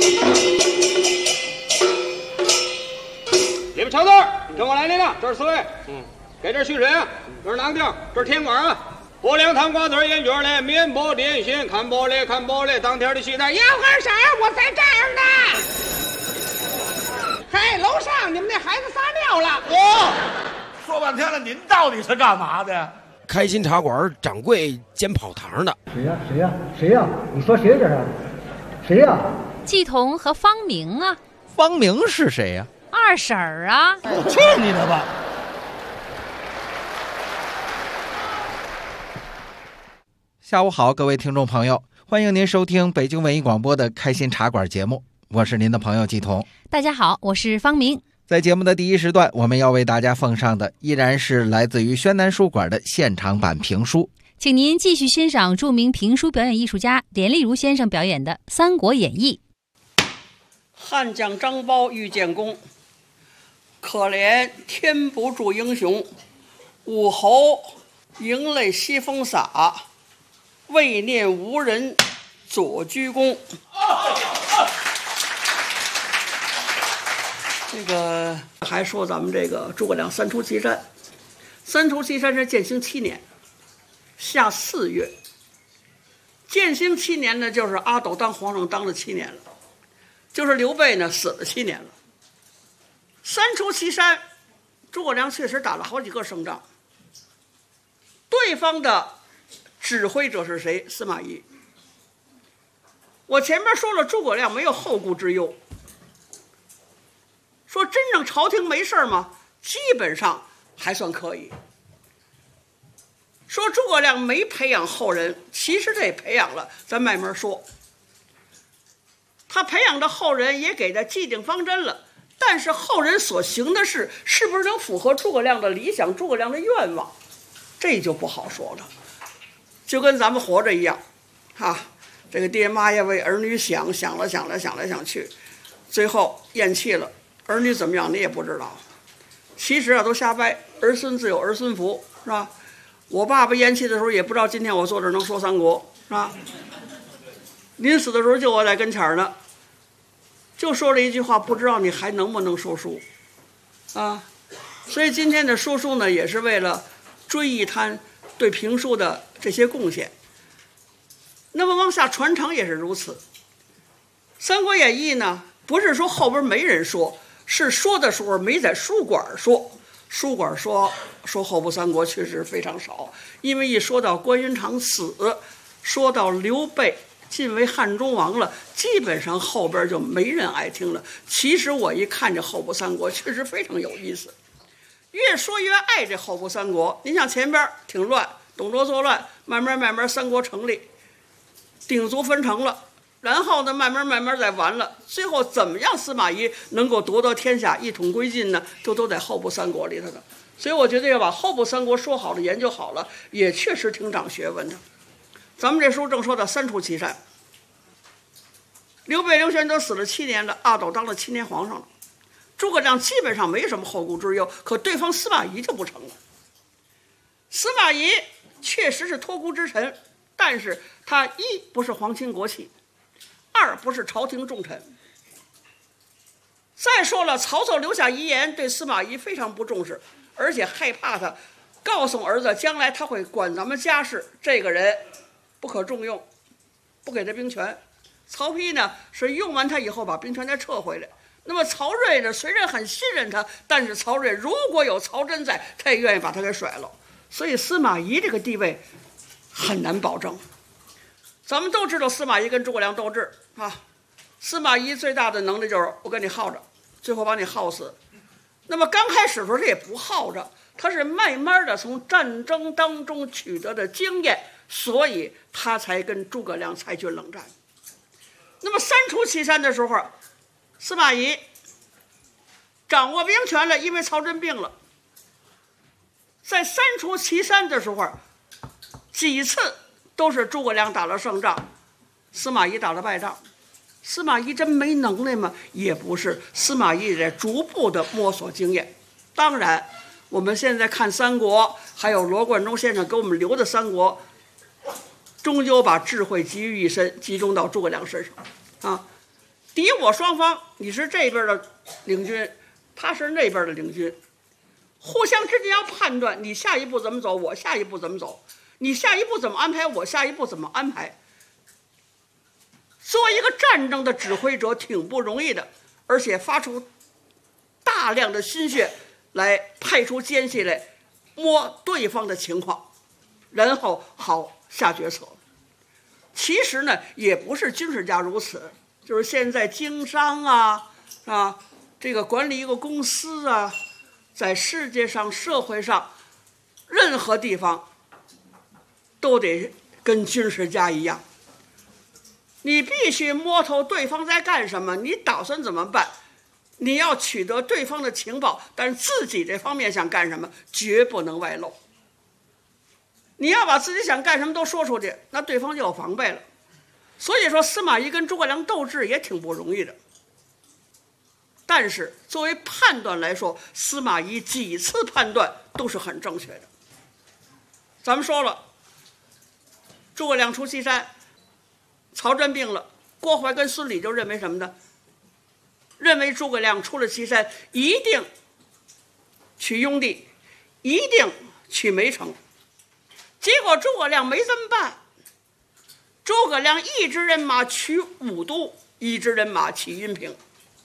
你们瞧字，跟我来领了，这是四位。给这蓄水啊，这是囊丁，这是甜瓜啊。薄凉汤瓜子眼卷嘞，面包点心，看包嘞，当天的西餐。 要干啥？我在这儿呢。嘿，楼上你们那孩子撒尿了。 说半天了，您到底是干嘛的？ 开心茶馆掌柜兼跑堂的。 谁呀？你说谁这是？谁呀？ 季彤和方明啊。 方明是谁呀？ 二婶儿啊。 去你的吧！ 下午好，各位听众朋友，欢迎您收听北京文艺广播的开心茶馆节目，我是您的朋友季彤。 大家好，我是方明。 在节目的第一时段，我们要为大家奉上的依然是来自于宣南书馆的现场版评书， 请您继续欣赏著名评书表演艺术家连丽如先生表演的《三国演义》。 汉将张苞遇建功，可怜天不助英雄，武侯迎泪西风洒，为念无人左鞠躬。这个还说咱们这个诸葛亮三出祁山，三出祁山是建兴7年，夏4月。建兴7年呢，就是阿斗当皇上当了7年了，就是刘备呢死了7年了。三出祁山，诸葛亮确实打了好几个胜仗。对方的指挥者是谁？司马懿。我前面说了，诸葛亮没有后顾之忧。说真正朝廷没事吗？基本上还算可以。说诸葛亮没培养后人，其实他也培养了，咱慢慢说。他培养的后人也给他既定方针了，但是后人所行的事是不是能符合诸葛亮的理想、诸葛亮的愿望，这就不好说了。就跟咱们活着一样，这个爹妈也为儿女想了想去，最后咽气了，儿女怎么样你也不知道。其实都瞎掰，儿孙自有儿孙福，是吧？我爸爸咽气的时候也不知道今天我坐这能说三国，是吧？临死的时候就我在跟前呢，就说了一句话，不知道你还能不能说书啊？所以今天的说书呢，也是为了追忆他对评书的这些贡献。那么往下传承也是如此。《三国演义》呢，不是说后边没人说，是说的时候没在书馆说。书馆说后部三国确实非常少，因为一说到关云长死，说到刘备晋为汉中王了，基本上后边就没人爱听了。其实我一看这后部三国确实非常有意思，越说越爱这后部三国。您像前边挺乱，董卓作乱，慢慢三国成立，鼎足分成了，然后呢慢慢再完了，最后怎么样司马懿能够夺得天下一统归晋呢？都在后部三国里头的。所以我觉得要把后部三国说好了研究好了，也确实挺长学问的。咱们这书正说到三出祁山，刘备刘玄德死了7年了，阿斗当了7年皇上了，诸葛亮基本上没什么后顾之忧，可对方司马懿就不成了。司马懿确实是托孤之臣，但是他一不是皇亲国戚，二不是朝廷重臣。再说了，曹操留下遗言对司马懿非常不重视，而且害怕他告诉儿子将来他会管咱们家事，这个人不可重用，不给他兵权。曹丕呢是用完他以后把兵权再撤回来。那么曹睿呢虽然很信任他，但是曹睿如果有曹真在，他也愿意把他给甩了。所以司马懿这个地位很难保证。咱们都知道司马懿跟诸葛亮斗智司马懿最大的能力就是我跟你耗着，最后把你耗死。那么刚开始的时候他也不耗着，他是慢慢的从战争当中取得的经验，所以他才跟诸葛亮采取冷战。那么三出祁山的时候，司马懿掌握兵权了，因为曹真病了。在三出祁山的时候，几次都是诸葛亮打了胜仗，司马懿打了败仗。司马懿真没能耐吗？也不是，司马懿在逐步的摸索经验。当然我们现在看三国，还有罗贯中先生给我们留的三国，终究把智慧集于一身，集中到诸葛亮身上敌我双方，你是这边的领军，他是那边的领军，互相之间要判断你下一步怎么走，我下一步怎么走，你下一步怎么安排，我下一步怎么安排。作为一个战争的指挥者挺不容易的，而且发出大量的心血来派出奸细来摸对方的情况，然后好下决策。其实呢，也不是军事家如此，就是现在经商啊，这个管理一个公司啊，在世界上社会上任何地方都得跟军事家一样，你必须摸透对方在干什么，你打算怎么办，你要取得对方的情报，但是自己这方面想干什么绝不能外露。你要把自己想干什么都说出去，那对方就有防备了。所以说司马懿跟诸葛亮斗智也挺不容易的，但是作为判断来说，司马懿几次判断都是很正确的。咱们说了，诸葛亮出西山，曹真病了，郭淮跟孙礼就认为什么呢？认为诸葛亮出了西山一定取雍地，一定取梅城。结果诸葛亮没这么办，诸葛亮一支人马取武都，一支人马取阴平。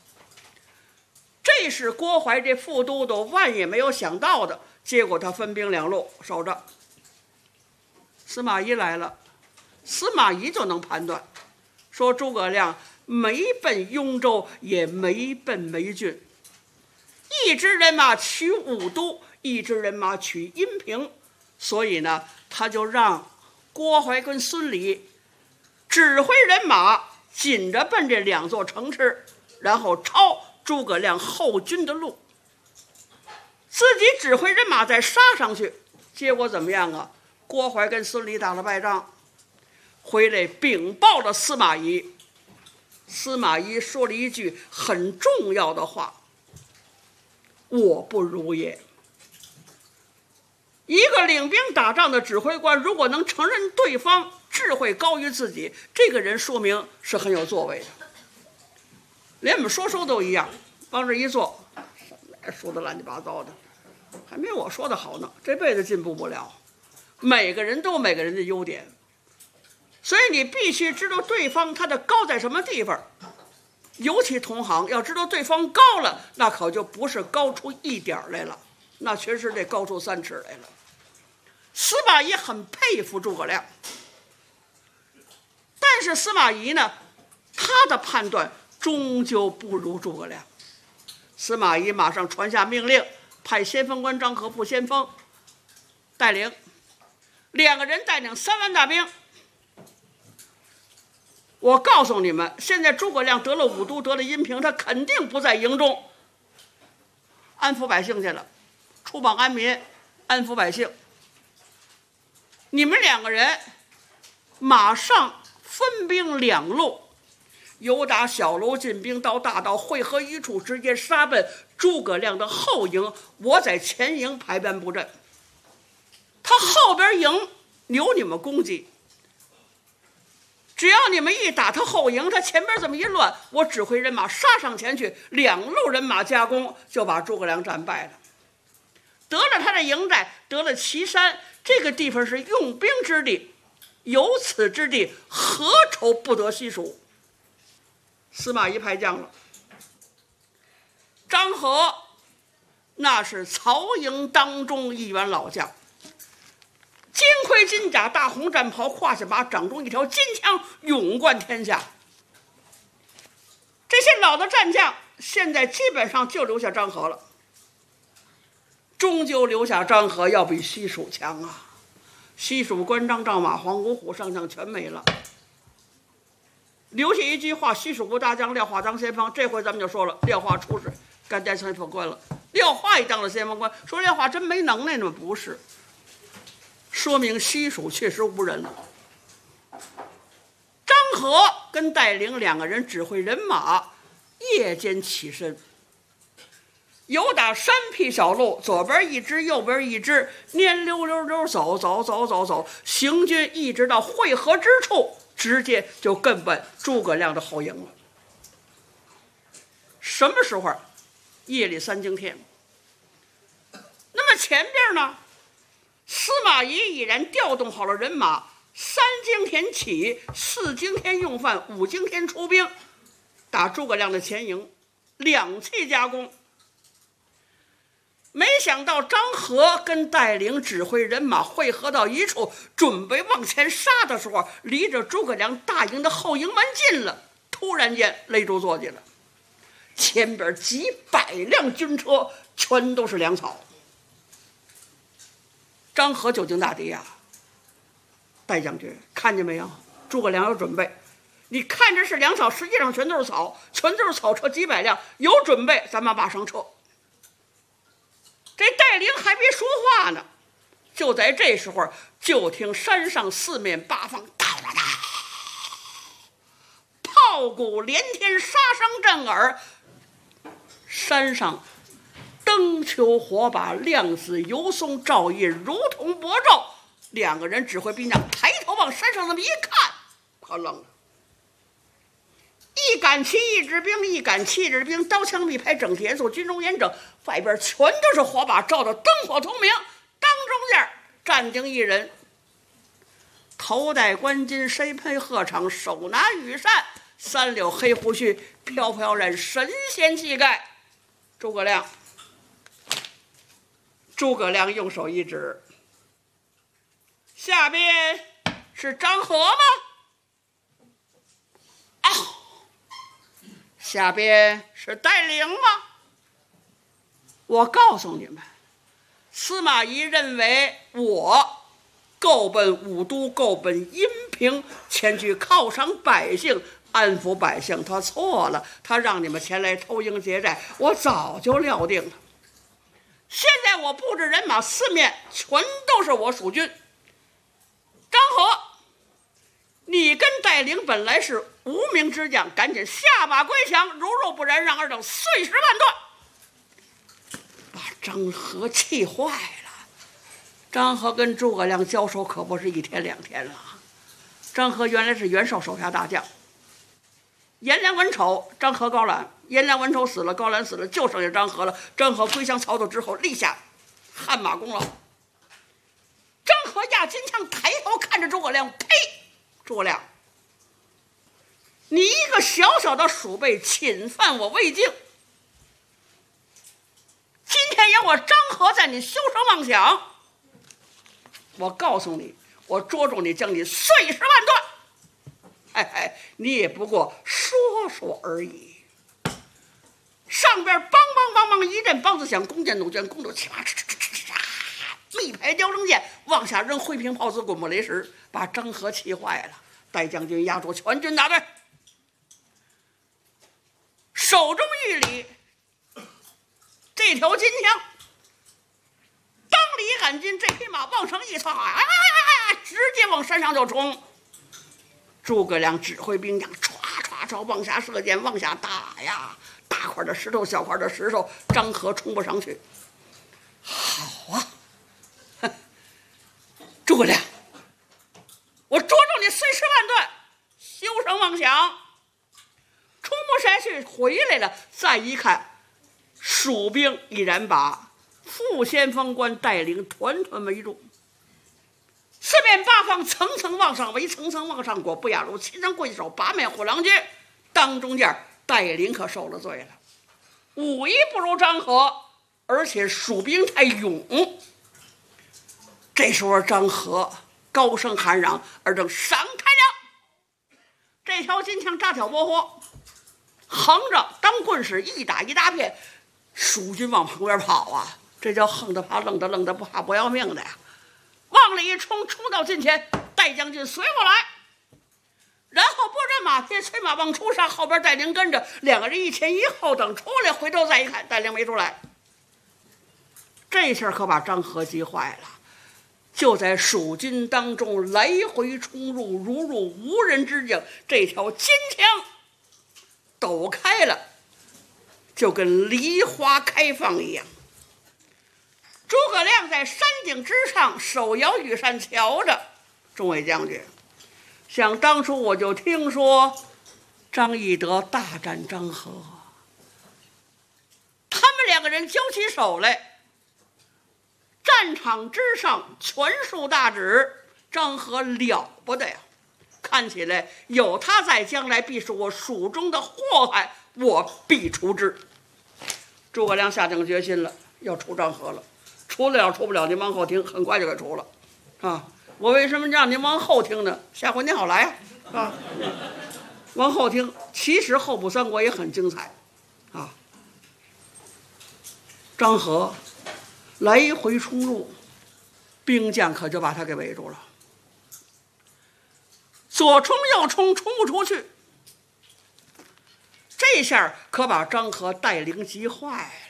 这是郭淮这副都督万也没有想到的，结果他分兵两路守着。司马懿来了，司马懿就能判断，说诸葛亮没奔雍州，也没奔梅郡，一支人马取武都，一支人马取阴平，所以呢，他就让郭淮跟孙礼指挥人马紧着奔这两座城池，然后抄诸葛亮后军的路，自己指挥人马再杀上去。结果怎么样啊？郭淮跟孙礼打了败仗，回来禀报了司马懿。司马懿说了一句很重要的话：我不如也。一个领兵打仗的指挥官，如果能承认对方智慧高于自己，这个人说明是很有作为的。连我们说书都一样，往这一坐，说的乱七八糟的，还没我说的好呢，这辈子进步不了。每个人都有每个人的优点，所以你必须知道对方他的高在什么地方。尤其同行要知道对方高了，那可就不是高出一点来了，那确实得高出3尺来了。司马懿很佩服诸葛亮，但是司马懿呢，他的判断终究不如诸葛亮。司马懿马上传下命令，派先锋官张合、副先锋带领2个人带领3万大兵。我告诉你们，现在诸葛亮得了武都，得了阴平，他肯定不在营中安抚百姓去了，出榜安民，安抚百姓。你们2个人马上分兵2路，由打小楼进兵到大道汇合一处，直接杀奔诸葛亮的后营。我在前营排班布阵，他后边营留你们攻击。只要你们一打他后营，他前边这么一乱，我指挥人马杀上前去，2路人马夹攻，就把诸葛亮战败了，得了他的营寨，得了岐山。这个地方是用兵之地，有此之地，何愁不得西蜀？司马懿派将了，张合那是曹营当中一员老将，金盔金甲，大红战袍，胯下马，掌中一条金枪，勇冠天下。这些老的战将现在基本上就留下张合了，终究留下张合要比西蜀强啊！西蜀关张、赵马、黄五虎上将全没了，留下一句话：西蜀国大将廖化当先锋。这回咱们就说了，廖化出事，该当先锋官了。廖化也当了先锋官，说廖化真没能耐呢？不是，说明西蜀确实无人了。张合跟带领2个人指挥人马夜间起身，由打山僻小路，左边一支，右边一支，蔫溜溜溜走，行军一直到汇合之处，直接就奔奔诸葛亮的后营了。 什么时候？夜里3更天。那么前边呢，司马懿已然调动好了人马，3更天起，4更天用饭，5更天出兵，打诸葛亮的前营，2气夹攻。没想到张合跟带领指挥人马汇合到一处，准备往前杀的时候，离着诸葛亮大营的后营门近了，突然间勒住坐骑了。前边几百辆军车全都是粮草。张合久经大敌呀，戴将军看见没有？诸葛亮有准备。你看着是粮草，实际上全都是草，全都是草车几百辆，有准备，咱们马上撤。这带领还没说话呢，就在这时候，就听山上四面八方哒哒哒，炮鼓连天，杀声震耳。山上灯球火把亮似油松，照印如同薄昼。2个人指挥兵将抬头往山上那么一看，可愣了。一杆旗一支兵，一杆旗一支兵，刀枪密排，整齐严肃，军容严整，外边全都是火把，照得灯火通明。当中间站定一人，头戴冠巾，身披鹤氅，手拿羽扇，3绺黑胡须，飘飘然，神仙气概。诸葛亮。诸葛亮用手一指，下边是张合吗？下边是带领吗？我告诉你们，司马懿认为我够奔武都，够奔阴平，前去犒赏百姓，安抚百姓，他错了，他让你们前来偷营劫寨，我早就料定了。现在我布置人马，四面全都是我蜀军。张合，你跟带领本来是无名之将，赶紧下马归降，如若不然，让二等碎尸万段。把张合气坏了。张合跟诸葛亮交手可不是1天2天了。张合原来是袁绍手下大将，颜良、文丑，张合、高览，颜良、文丑死了，高览死了，就剩下张合了。张合归降曹操之后，立下汗马功劳。张合压金枪，抬头看着诸葛亮，呸！诸葛亮，你一个小小的鼠辈，侵犯我魏境，今天有我张合在你休生妄想，我告诉你，我捉住你，将你碎尸万段。你也不过说说而已。上边梆梆梆梆一阵梆子响，弓箭弩箭弓弩齐啪嚓嚓嚓嚓，密排雕绳箭往下扔，灰瓶炮子滚木雷石，把张合气坏了。戴将军压住全军大队，手中玉里这条金枪，当里赶进，这匹马往上一擦，直接往山上就冲。诸葛亮指挥兵将唰唰唰往下射箭，往下打呀，大块的石头，小块的石头，张合冲不上去。好啊，诸葛亮，我捉住你碎尸万段，休生妄想。冲不下去，回来了，再一看，蜀兵已然把副先锋官带领团团围住，四面八方层层往上围，层层往上裹，不亚如七张贵手，八面虎狼军。当中间带领可受了罪了，武艺不如张合，而且蜀兵太勇。这时候张合高声喊嚷，而正闪开了。这条金枪扎挑拨火，横着当棍使，一打一大片，蜀军往旁边跑啊，这叫横的怕，愣的愣的不怕，不要命的呀。往里一冲，冲到近前，戴将军随我来。然后拨着马鞭，催马往出杀，后边带领跟着，2个人一前一后，等出来，回头再一看，带领没出来。这下可把张合急坏了，就在蜀军当中来回冲入，如入无人之境。这条金枪抖开了，就跟梨花开放一样。诸葛亮在山顶之上，手摇羽扇瞧着。众位将军，想当初我就听说张翼德大战张合， 人交起手来，战场之上权术大指，张合了不得呀！看起来有他在，将来必是我蜀中的祸害，我必除之。诸葛亮下定决心了，要除张合了。除得了除不了，您往后听，很快就给除了啊！我为什么让您往后听呢？下回您好来啊！往后听，其实后部三国也很精彩啊。张合来回冲入，兵将可就把他给围住了，左冲右冲，冲不出去。这下可把张合带领急坏了。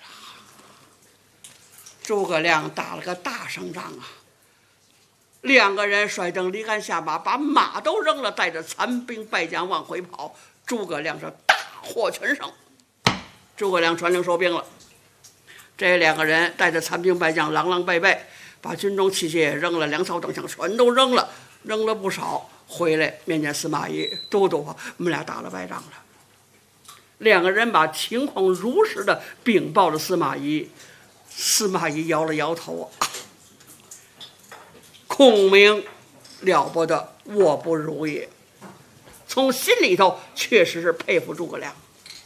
诸葛亮打了个大胜仗啊！两个人甩蹬离鞍下马，把马都扔了，带着残兵败将往回跑。诸葛亮是大获全胜。诸葛亮传令收兵了，这两个人带着残兵败将狼狼狈狈，把军中器械也扔了，粮草等项全都扔了，扔了不少。回来面见司马懿，都我们俩打了败仗了。两个人把情况如实的禀报了司马懿。司马懿摇了摇头，孔明了不得，我不如也。从心里头确实是佩服诸葛亮。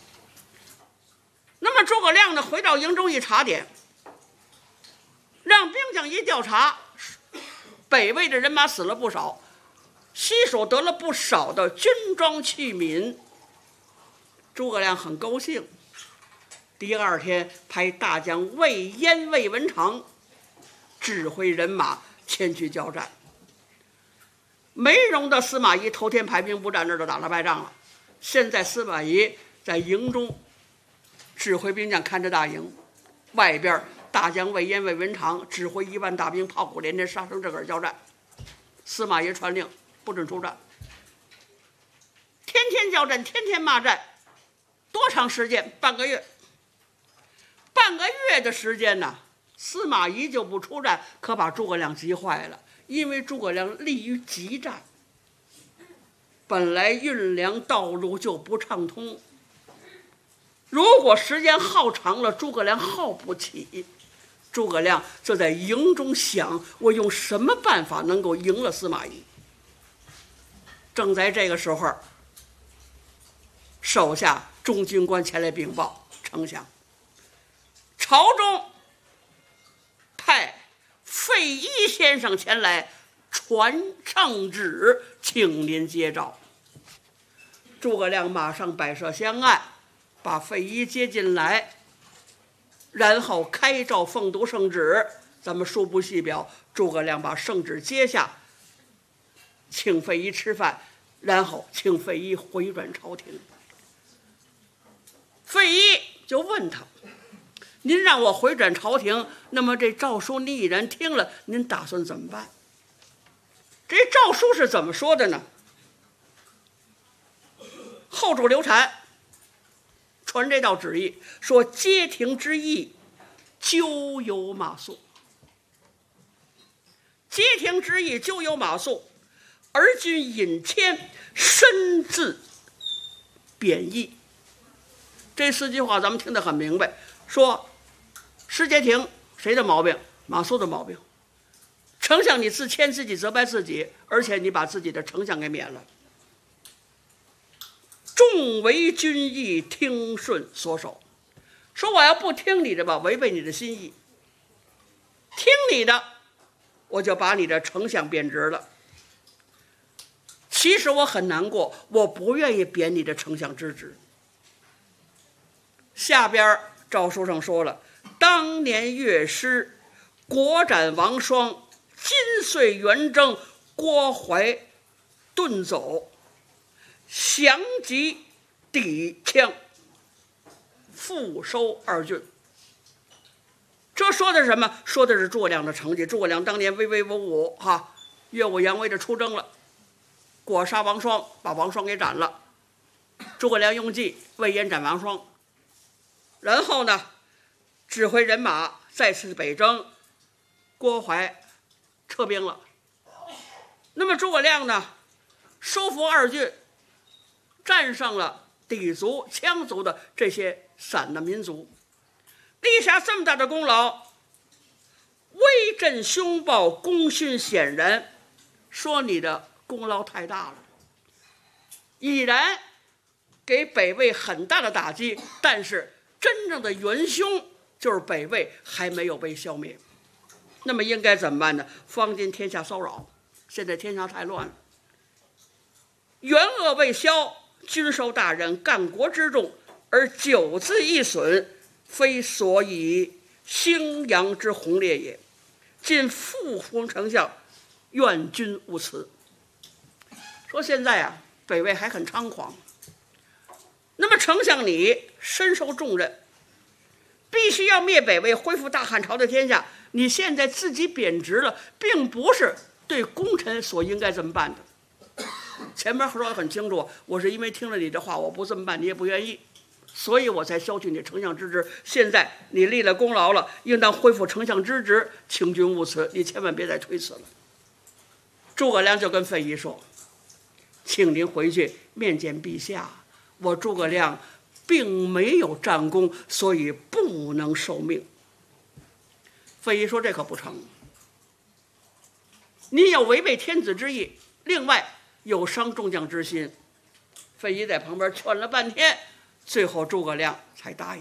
那么诸葛亮呢，回到营中一查点，让兵将一调查，北魏的人马死了不少，西蜀得了不少的军装器皿。诸葛亮很高兴。第二天派大将魏延、魏文长指挥人马前去交战。没容的司马懿头天排兵布战，那就打了败仗了。现在司马懿在营中指挥兵将看着大营，外边大将魏延、魏文长指挥1万大兵，炮鼓连天，杀声震耳交战。司马懿传令不准出战，天天交战，天天骂战。多长时间？半个月。半个月的时间呢，司马懿就不出战，可把诸葛亮急坏了。因为诸葛亮立于急战，本来运粮道路就不畅通，如果时间耗长了，诸葛亮耗不起。诸葛亮就在营中想，我用什么办法能够赢了司马懿。正在这个时候，手下众军官前来禀报丞相，朝中派费祎先生前来传圣旨，请您接召。诸葛亮马上摆设香案，把费祎接进来，然后开诏奉读圣旨。咱们书不细表，诸葛亮把圣旨接下，请费祎吃饭，然后请费祎回转朝廷。费祎就问他，您让我回转朝廷，那么这诏书您已然听了，您打算怎么办？这诏书是怎么说的呢？后主刘禅传这道旨意，说街亭之役，咎有马谡。街亭之役，咎有马谡，而君引谦，深自贬义。这4句话咱们听得很明白，说失街亭谁的毛病？马谡的毛病。丞相你自谦自己，责备自己，而且你把自己的丞相给免了。众为君意，听顺所守。说我要不听你的吧，违背你的心意；听你的，我就把你的丞相贬职了。其实我很难过，我不愿意贬你的丞相之职。下边诏书上说了，当年乐师，国斩王双，今岁元征，郭淮遁走，降级抵羌，复收2郡。这说的是什么？说的是诸葛亮的成绩。诸葛亮当年威威武武耀武扬威的出征了，果杀王双，把王双给斩了。诸葛亮用计，魏延斩王双，然后呢，指挥人马再次北征，郭淮撤兵了。那么诸葛亮呢，收复2郡，战胜了氐族、羌族的这些散的民族。 立下这么大的功劳，威震凶暴，功勋显然，说你的功劳太大了，已然给北魏很大的打击，但是真正的元凶就是北魏还没有被消灭。那么应该怎么办呢？方今天下骚扰，现在天下太乱了，元恶未消，君受大任，干国之重，而久自易损，非所以兴扬之宏烈也。今复封丞相，愿君勿辞。说现在啊，北魏还很猖狂，那么丞相你身受重任，必须要灭北魏，恢复大汉朝的天下。你现在自己贬值了，并不是对功臣所应该这么办的。前面说得很清楚，我是因为听了你的话，我不这么办，你也不愿意，所以我才削去你丞相之职。现在你立了功劳了，应当恢复丞相之职，请君勿辞，你千万别再推辞了。诸葛亮就跟费祎说，请您回去面见陛下，我诸葛亮并没有战功，所以不能受命。费祎说这可不成，你有违背天子之意，另外有伤众将之心。费祎在旁边劝了半天，最后诸葛亮才答应。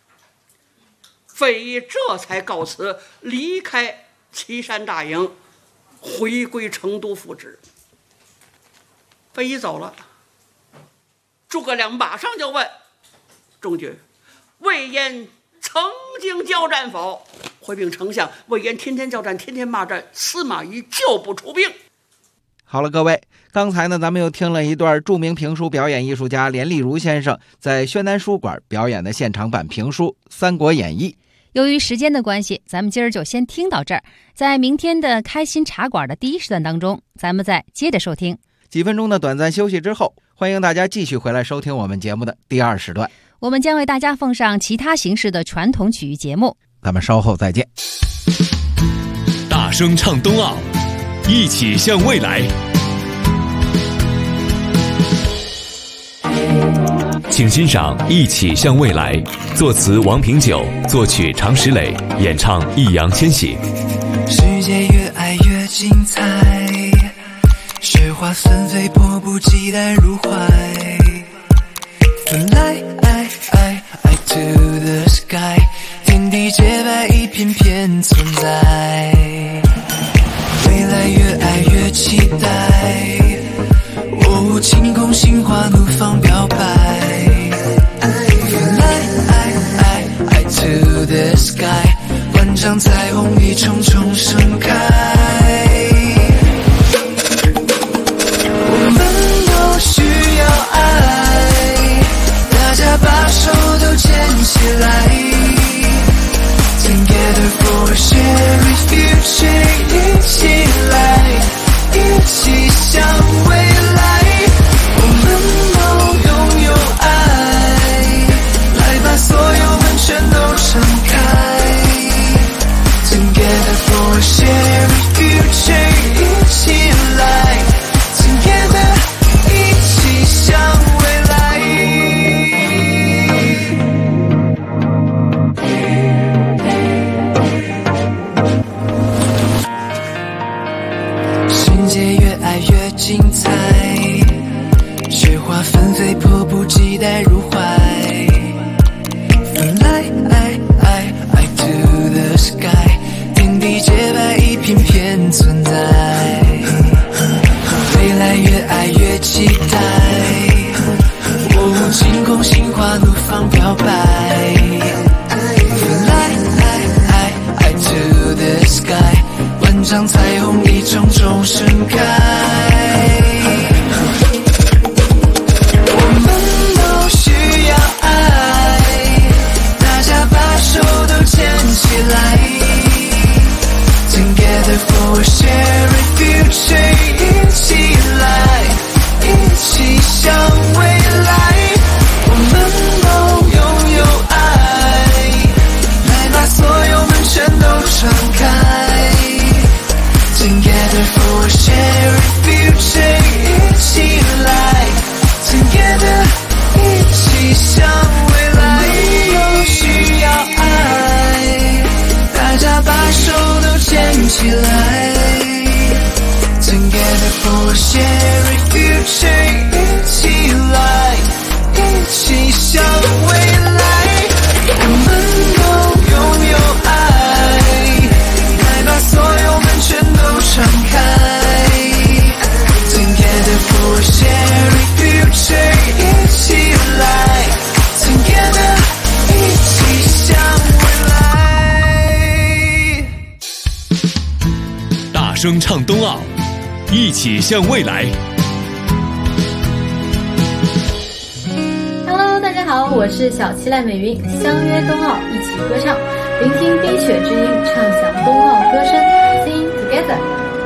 费祎这才告辞，离开岐山大营，回归成都复职。费祎走了，诸葛亮马上就问中举，魏延曾经交战否？回禀丞相，魏延天天交战，天天骂战，司马懿就不出兵。 好了，各位，刚才呢，咱们又听了一段著名评书表演艺术家连丽如先生在宣南书馆表演的现场版评书《三国演义》。 由于时间的关系，咱们今儿就先听到这儿。在明天的开心茶馆的第一时段当中，咱们再接着收听。 几分钟的短暂休息之后，欢迎大家继续回来收听我们节目的第二时段。 我们将为大家奉上其他形式的传统曲艺节目， 咱们稍后再见。 大声唱冬奥，一起向未来。请欣赏《一起向未来》，作词王平久，作曲常石磊，演唱易烊千玺。 世界越爱越精彩，雪花纷飞，迫不及待入怀。Fly to the sky， 天地洁白，一片片存在。未来越爱越期待，哦，晴空心花怒放表白。Fly to the sky， 万丈彩虹一重重盛开。我们都需要爱，大家把手都牵起来。Together for a shared future， 一起来，一起向未来。我们都拥有爱，来把所有门全都敞开。Together for a shared future， 一起来 ，Together 一起向未来。世界越爱越精彩，雪花纷飞，迫不及待入怀。Fly to the sky， 天地洁白，一片片存在。未来越爱越期待，哦，晴空心花怒放表白。Fly to the sky， 万丈彩虹一重重盛开。我们都需要爱，大家把手都牵起来。Together for a shared future， 一起来，一起向未来。我们都拥有爱，来把所有门全都敞开。Together for a shared future， 一起来 ，Together 一起向未来。我们都需要爱。 声唱冬奥，一起向未来。 Hello， 大家好，我是小七赖美云，相约冬奥，一起歌唱，聆听冰雪之音，畅享冬奥歌声 ，Sing together。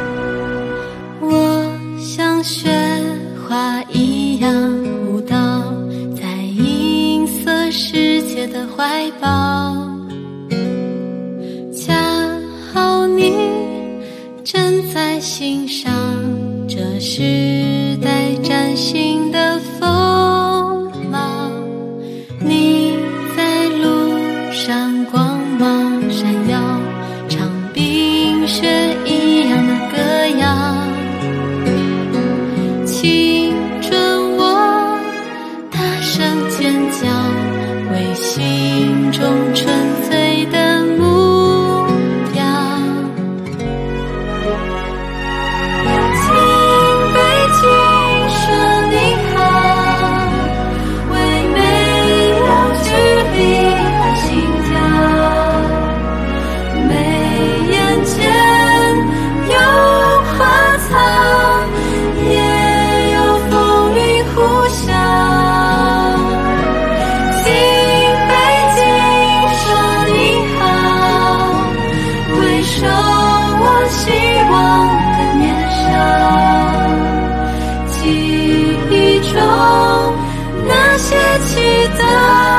我像雪花一样舞蹈，在银色世界的怀抱，恰好你正在欣赏这时代崭新的风貌，你在路上光芒闪耀，唱冰雪一样的歌谣，青春我大声尖叫，为心中纯粹的目标。请北京说你好，为没有距离的心跳，眉眼间有花草，也有风雨呼啸。请北京说你好，回首我希望的年少，记忆中那些祈祷。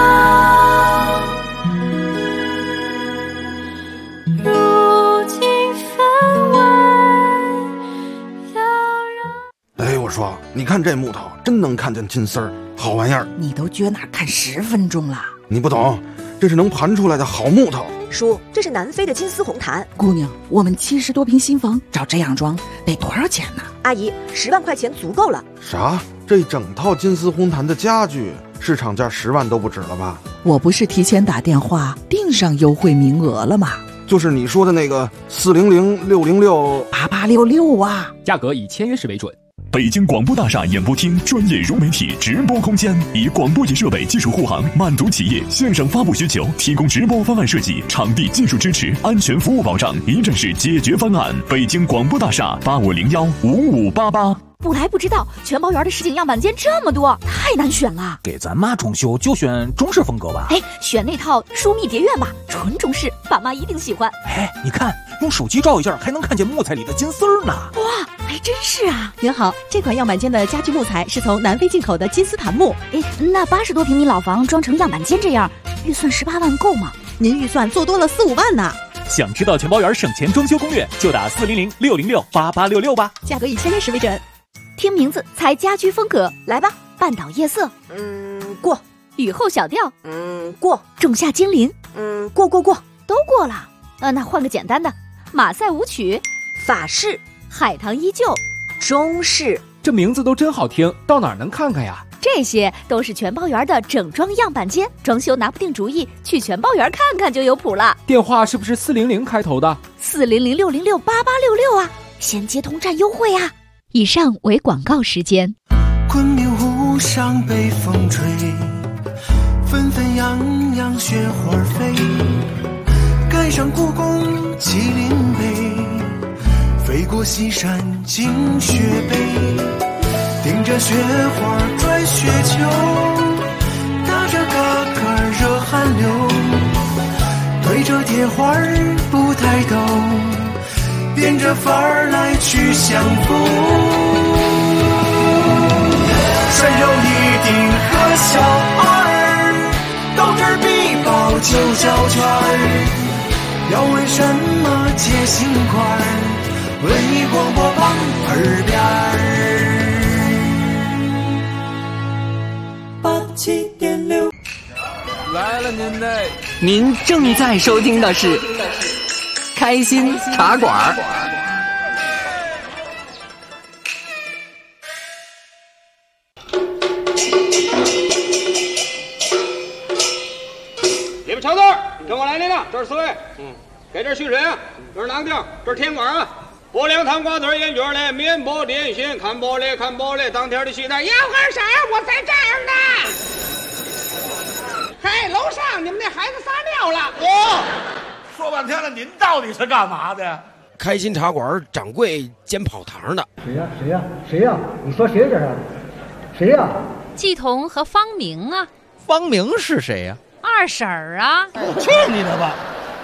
如今分外要让。 哎，我说，你看这木头，真能看见金丝儿，好玩意儿。 你都撅那看10分钟了。 你不懂，这是能盘出来的好木头。 叔，这是南非的金丝红檀。 姑娘，我们70多平新房，照这样装得多少钱呢？ 阿姨，10万块钱足够了。 啥？这整套金丝红檀的家具，市场价10万都不止了吧？ 我不是提前打电话订上优惠名额了吗？ 就是你说的那个400-606-8866 啊， 价格以签约时为准。 北京广播大厦演播厅专业融媒体直播空间，以广播仪设备技术护航，满足企业线上发布需求，提供直播方案设计、场地技术支持、安全服务保障，一站式解决方案。北京广播大厦8501-5588。 不来不知道，全包园的实景样板间这么多，太难选了。 给咱妈装修就选中式风格吧。 哎，选那套疏密蝶院吧，纯中式，爸妈一定喜欢。 哎，你看，用手机照一下，还能看见木材里的金丝儿呢。 哇，还真是啊！您好，这款样板间的家具木材是从南非进口的金丝檀木。哎，那80多平米老房装成样板间这样，预算18万够吗？您预算做多了4-5万呢。 想知道全包园省钱装修攻略，就打400-606-8866吧。 价格以签约时为准。听名字猜家居风格，来吧。半岛夜色，过。雨后小调，过。仲夏精灵，过，都过了。那换个简单的，马赛舞曲，法式，海棠依旧，中式。 这名字都真好听，到哪儿能看看呀？ 这些都是全包园的整装样板间，装修拿不定主意，去全包园看看就有谱了。 电话是不是400开头的 ？400-606-8866啊，先接通占优惠啊。以上为广告时间。 昆明湖上北风吹，纷纷扬扬雪花飞，赶上故宫麒麟碑，飞过西山进雪北，顶着雪花转雪球，打着嘎嘎热汗流，对着铁花不抬头，变着法儿来去相逢，顺手一顶和小二，斗智必报9角圈。要问什么解心宽，文艺广播旁耳边87.6。 来了您正在收听的是开心茶馆。 你们瞧字，跟我来领了，这是4位。给这蓄水啊，这是囊丁，这是甜瓜啊。拨2汤瓜子烟卷嘞，面包点心，看玻璃，当天的西单。 要喝啥？我在这儿呢。嘿，楼上你们那孩子撒尿了。 说半天了，您到底是干嘛的？ 开心茶馆掌柜兼跑堂的。 谁呀？你说谁这是？谁呀？ 季彤和方明啊。 方明是谁呀？ 二婶儿啊。 去你的吧！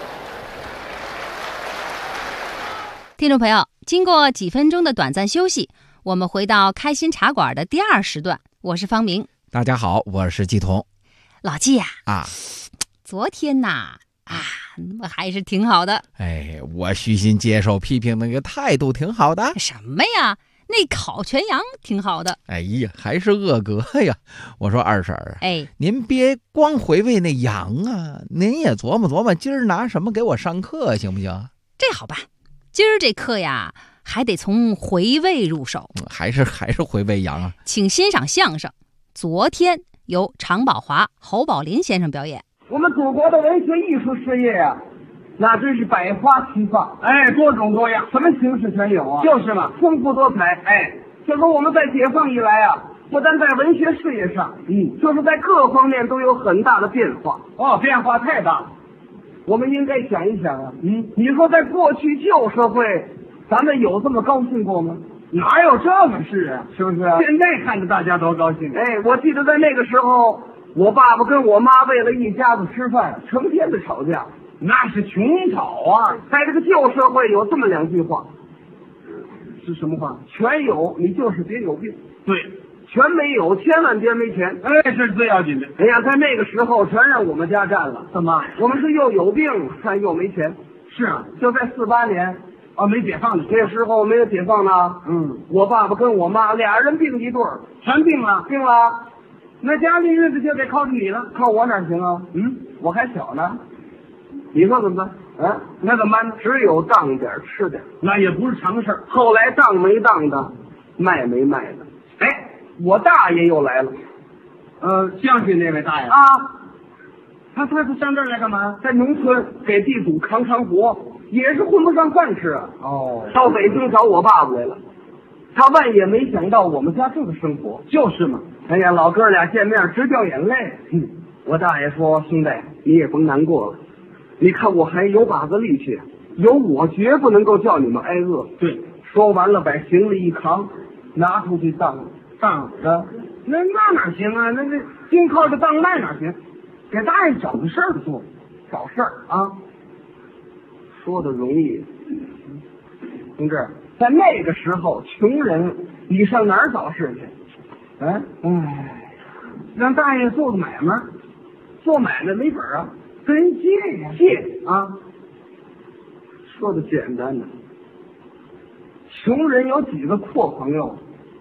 听众朋友，经过几分钟的短暂休息，我们回到开心茶馆的第2时段。我是方明。 大家好，我是季彤。 老季呀，昨天呐，还是挺好的。 哎，我虚心接受批评，那个态度挺好的。 什么呀？那烤全羊挺好的。 哎呀，还是饿格呀！我说二婶儿啊，您别光回味那羊啊，您也琢磨琢磨，今儿拿什么给我上课行不行？ 这好办，今儿这课呀，还得从回味入手。 还是回味羊啊！ 请欣赏相声。昨天由常宝华、侯宝林先生表演。 我们祖国的文学艺术事业啊，那真是百花齐放，多种多样，什么形式全有啊，就是嘛，丰富多彩。就说我们在解放以来啊，不但在文学事业上，就是在各方面都有很大的变化。变化太大了。我们应该想一想啊，你说在过去旧社会，咱们有这么高兴过吗？哪有这么事啊？是不是啊？现在看着大家都高兴。我记得在那个时候，我爸爸跟我妈为了一家子吃饭，成天的吵架，那是穷吵啊。在这个旧社会有这么2句话，是什么话？全有你就是别有病。对，全没有千万别没钱。这是最要紧的。哎呀，在那个时候全让我们家占了。怎么？我们是又有病还又没钱。是啊，就在48年。没解放的那时候没有解放呢。我爸爸跟我妈俩人病一对儿，全病了。那家里日子就得靠着你了，靠我哪行啊？我还小呢，你说怎么办？那怎么办呢？只有当点吃点，那也不是常事。后来当没当的，卖没卖的。我大爷又来了。乡亲那位大爷啊，他上这儿来干嘛？在农村给地主扛活。也是混不上饭吃啊！到北京找我爸爸来了，他万也没想到我们家这个生活。就是嘛！哎呀，老哥俩见面直掉眼泪。我大爷说：“兄弟，你也甭难过了，你看我还有把子力气，有我绝不能够叫你们挨饿。”对，说完了，把行李一扛，拿出去当着。那哪行啊？那净靠着当卖哪行？给大爷找个事儿做，找事儿啊！说的容易，同志，在那个时候，穷人你上哪儿找事去？让大爷做个买卖，做买卖没本啊，跟人借啊。说的简单呢，穷人有几个阔朋友？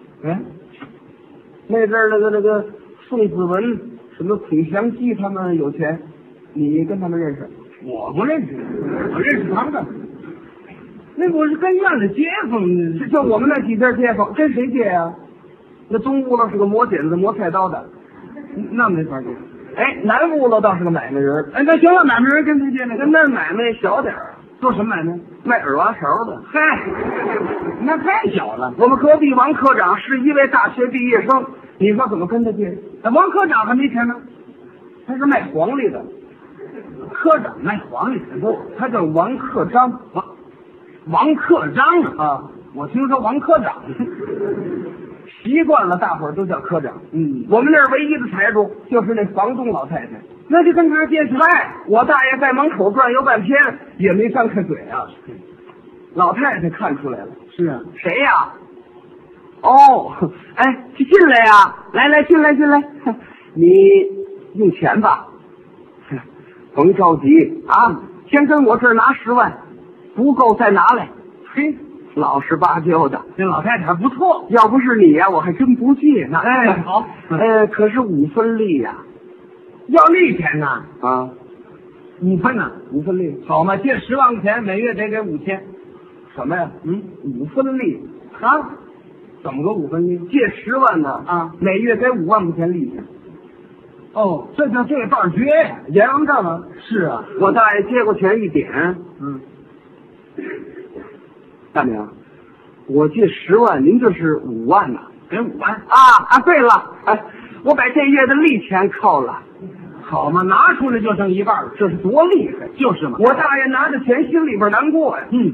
那阵儿那个宋子文、什么孔祥熙他们有钱，你跟他们认识？我不认识，我认识他们。那我是跟院里街坊，就我们那几家街坊，跟谁借呀？那东屋楼是个磨剪子、磨菜刀的，那没法借。南屋楼倒是个买卖人。那行了，买卖人跟谁借呢？那买卖小点儿，做什么买卖？卖耳挖勺的。那太小了。我们隔壁王科长是一位大学毕业生，你说怎么跟他借？王科长还没钱呢，他是卖黄历的。科长卖黄历不，他叫王克章。王克章啊，我听说王科长，习惯了，大伙儿都叫科长。我们那儿唯一的财主就是那房东老太太，那就跟他借去。我大爷在门口转悠半天也没张开嘴啊。老太太看出来了，是啊，谁呀？进来呀，来，进来，你用钱吧。甭着急啊，先跟我这儿拿10万，不够再拿来。老实巴交的，这老太太还不错。要不是你呀，我还真不借呢。好，可是5分利呀，要利钱呐？5分呐，5分利。好嘛，借10万块钱，每月得给5000。什么呀？5分利啊？怎么个5分利？借10万呢每月给5万块钱利息。这叫对半绝呀！阎王账啊！是啊，我大爷接过钱一点，大明，我借10万，您这是5万呐？给5万啊！对了，我把这月的利钱扣了。好嘛，拿出来就剩1半了，这是多厉害！就是嘛，我大爷拿着钱心里边难过呀。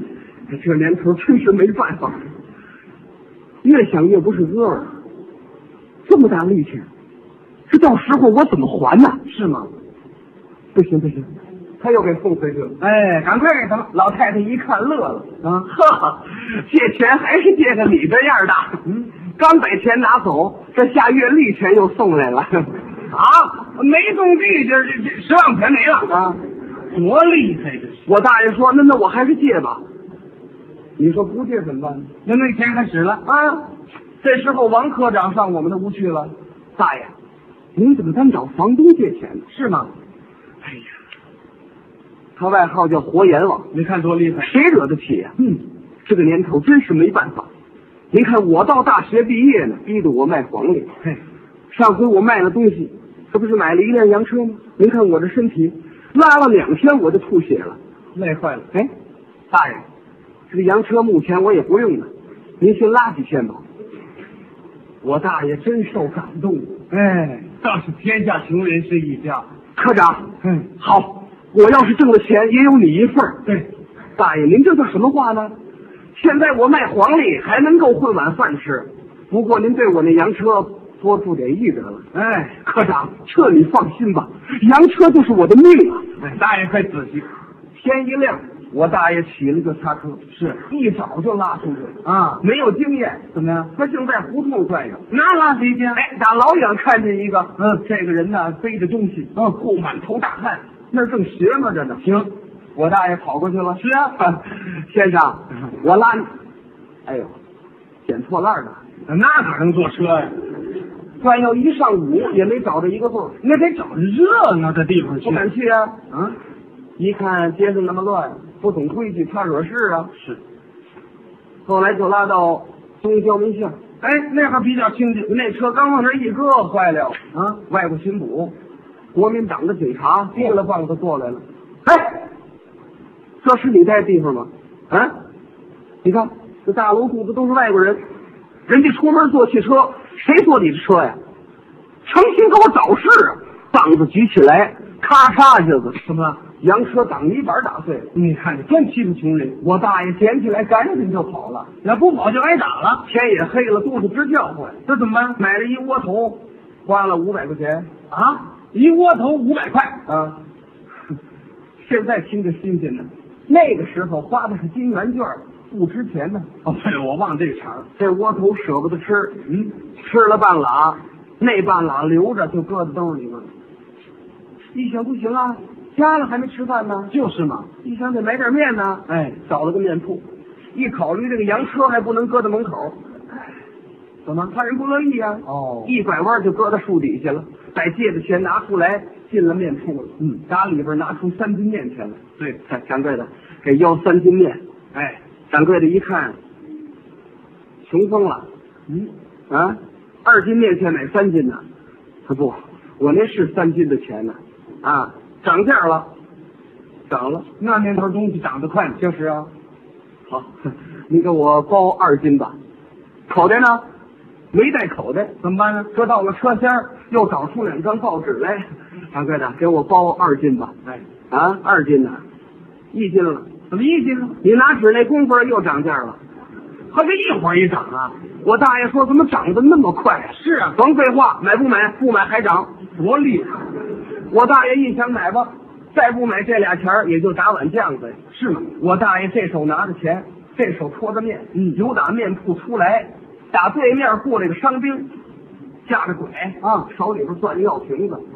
这年头真是没办法，越想越不是滋味。这么大力气，这到时候我怎么还呢？是吗？不行不行，他又给送回去了。哎，赶快给他们。老太太一看乐了啊，呵，借钱还是借个你这样的。刚把钱拿走，这下月利钱又送来了。啊，没种地界，这10万块没了啊！多厉害这是！我大爷说，那我还是借吧。你说不借怎么办？那钱可使了啊！这时候王科长上我们的屋去了。大爷，您怎么单找房东借钱呢？是吗？哎呀，他外号叫活阎王，你看多厉害，谁惹得起呀？这个年头真是没办法。您看我到大学毕业呢，逼得我卖黄历。上回我卖了东西，这不是买了一辆洋车吗？您看我这身体，拉了2天我就吐血了，累坏了。哎，大爷，这个洋车目前我也不用了，您先拉几天吧。我大爷真受感动。哎，倒是天下穷人是一家。科长，好，我要是挣了钱，也有你一份。对，大爷，您这叫什么话呢？现在我卖黄历还能够混碗饭吃，不过您对我那洋车多出点意得了。哎，科长，这你放心吧，洋车就是我的命啊！哎，大爷快仔细。天一亮，我大爷起了个刹车，是一早就拉出去啊，没有经验，怎么样？他正在胡同转悠，那拉谁去？哎，打老远看见一个，这个人呢背着东西，后满头大汗，那正邪门着呢。行，我大爷跑过去了。是啊，先生，我拉你。哎呦，捡破烂的，那哪能坐车呀？转悠一上午也没找着一个座，那得找热闹的地方去。不敢去啊！啊，一看街上那么乱，不懂规矩，怕惹事啊。是。后来就拉到东交民巷，哎，那会儿比较清静。那车刚往那一搁，坏了啊！外国巡捕、国民党的警察提了棒子过来了。哎，这是你待的地方吗？啊，你看这大楼住的都是外国人，人家出门坐汽车，谁坐你的车呀？成心给我找事啊！棒子举起来，咔嚓一下子，什么洋车挡泥板打碎了。你看你真欺负穷人！我大爷捡起来赶紧就跑了，要不跑就挨打了。天也黑了，肚子直叫唤，这怎么办？买了一窝头，花了500块钱啊！一窝头500块啊！现在听着新鲜呢，那个时候花的是金元券，不值钱呢。哦，对，我忘这茬。这窝头舍不得吃，吃了半拉，那半拉留着就搁在兜里了。一想不行啊，家了还没吃饭呢。就是嘛，一想得买点面呢。哎，找了个面铺，一考虑这个洋车还不能搁在门口，怎么怕人不乐意啊？哦，一拐弯就搁到树底下了，把借的钱拿出来，进了面铺了。打里边拿出3斤面钱来。对，掌柜的给要3斤面。哎，掌柜的一看，穷疯了。2斤面钱买3斤呢？不，我那是3斤的钱呢。啊，涨价了，涨了。那年头东西涨得快。就是啊。好，你给我包2斤吧。口袋呢？没带口袋，怎么办呢？这到了车厢，又找出2张报纸来。掌柜的，给我包2斤吧。哎，啊，2斤呢？1斤了。怎么1斤了？你拿纸那功夫又涨价了，还这一会儿一涨啊！我大爷说怎么涨得那么快啊？是啊，甭废话，买不买？不买还涨，多厉害！我大爷一想买吧，再不买这俩钱也就打碗酱子，是吗？我大爷这手拿着钱，这手托着面，由打面铺出来，打对面过来个伤兵，架着拐啊，手里边攥着药瓶子，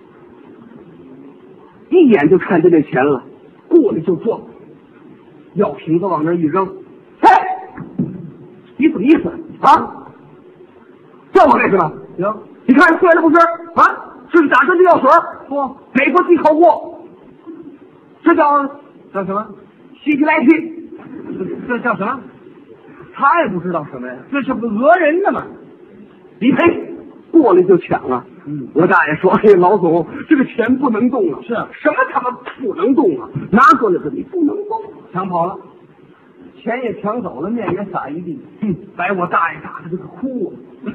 一眼就看见这钱了，过来就撞，药瓶子往那一扔，嘿，你怎么意思啊？叫我干什么？行，你看对了不是啊？这是打针的药水，不，美国进口货，这叫什么？希皮莱提，这叫什么？他也不知道什么呀，这是不讹人的嘛？理赔，过来就抢啊！我大爷说：“哎，老总，这个钱不能动啊！是什么他妈不能动啊？拿过来的你不能动，抢跑了，钱也抢走了，面也撒一地，把我大爷打的这个哭啊！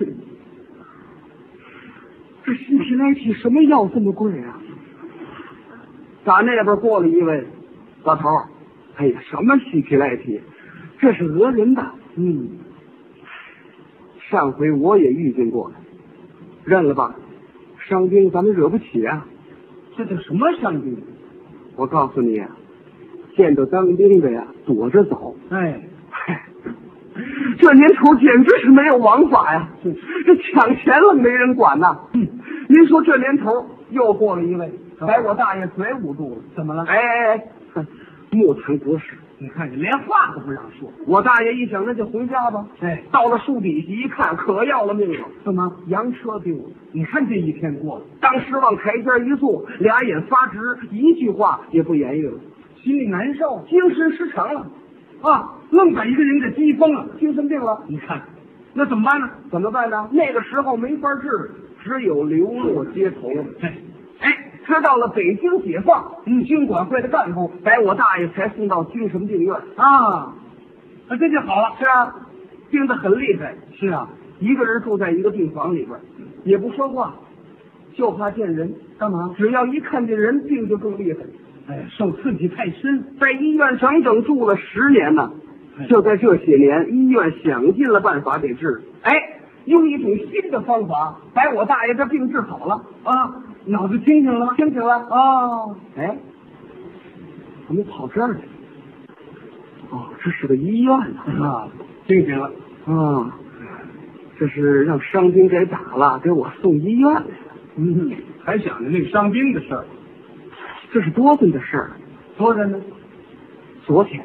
这希皮莱提什么药这么贵啊？打那边过来一位老头，哎呀，什么希皮莱提？ 这是讹人的。上回我也遇见过了，认了吧，伤兵咱们惹不起啊。这叫什么伤兵？我告诉你啊，见着当兵的呀，躲着走。这年头简直是没有王法呀！这抢钱了没人管呐。您说这年头又过了一位，把我大爷嘴捂住了。怎么了？木坛国师，你看你连话都不让说。我大爷一想，那就回家吧。到了树底下一看，可要了命了。怎么？洋车丢了。你看这一天过了，当时往台阶一坐，俩眼发直，一句话也不言语了，心里难受，精神失常了。愣把一个人给逼疯了，精神病了。你看，那怎么办呢？怎么办呢？那个时候没法治，只有流落街头了。知道了北京解放，军管会的干部把我大爷才送到精神病院那这就好了。是啊，病得很厉害。是啊，一个人住在一个病房里边，也不说话，就怕见人。干嘛？只要一看见人，病就更厉害。受刺激太深，在医院整整住了10年呢。就在这些年，医院想尽了办法给治，用一种新的方法把我大爷这病治好了脑子清醒了吗？清醒了怎么跑这儿来？这是个医院呢清醒了这是让伤兵给打了，给我送医院来了。还想着那伤兵的事儿，这是多大的事儿？多大呢？昨天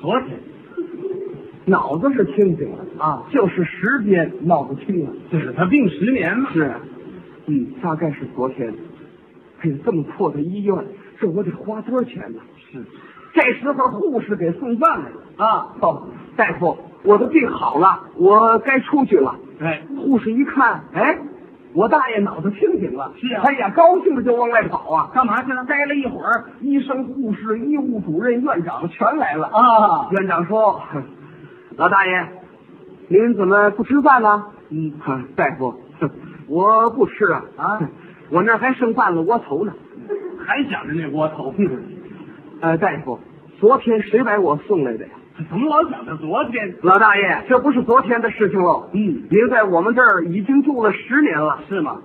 脑子是清醒了就是时间闹不清了。是他病10年了。是大概是昨天。这么破的医院，这我得花多少钱呢？是。这时候护士给送饭来了大夫，我的病好了，我该出去了。护士一看，我大爷脑子清醒了。是啊。高兴的就往外跑干嘛去了？待了一会儿，医生、护士、医务主任、院长全来了院长说：“老大爷，您怎么不吃饭呢？”大夫，我不吃我那还剩半个窝头呢。还想着那窝头？大夫，昨天谁把我送来的呀？怎么老想着昨天？老大爷，这不是昨天的事情喽。您在我们这儿已经住了10年了。是吗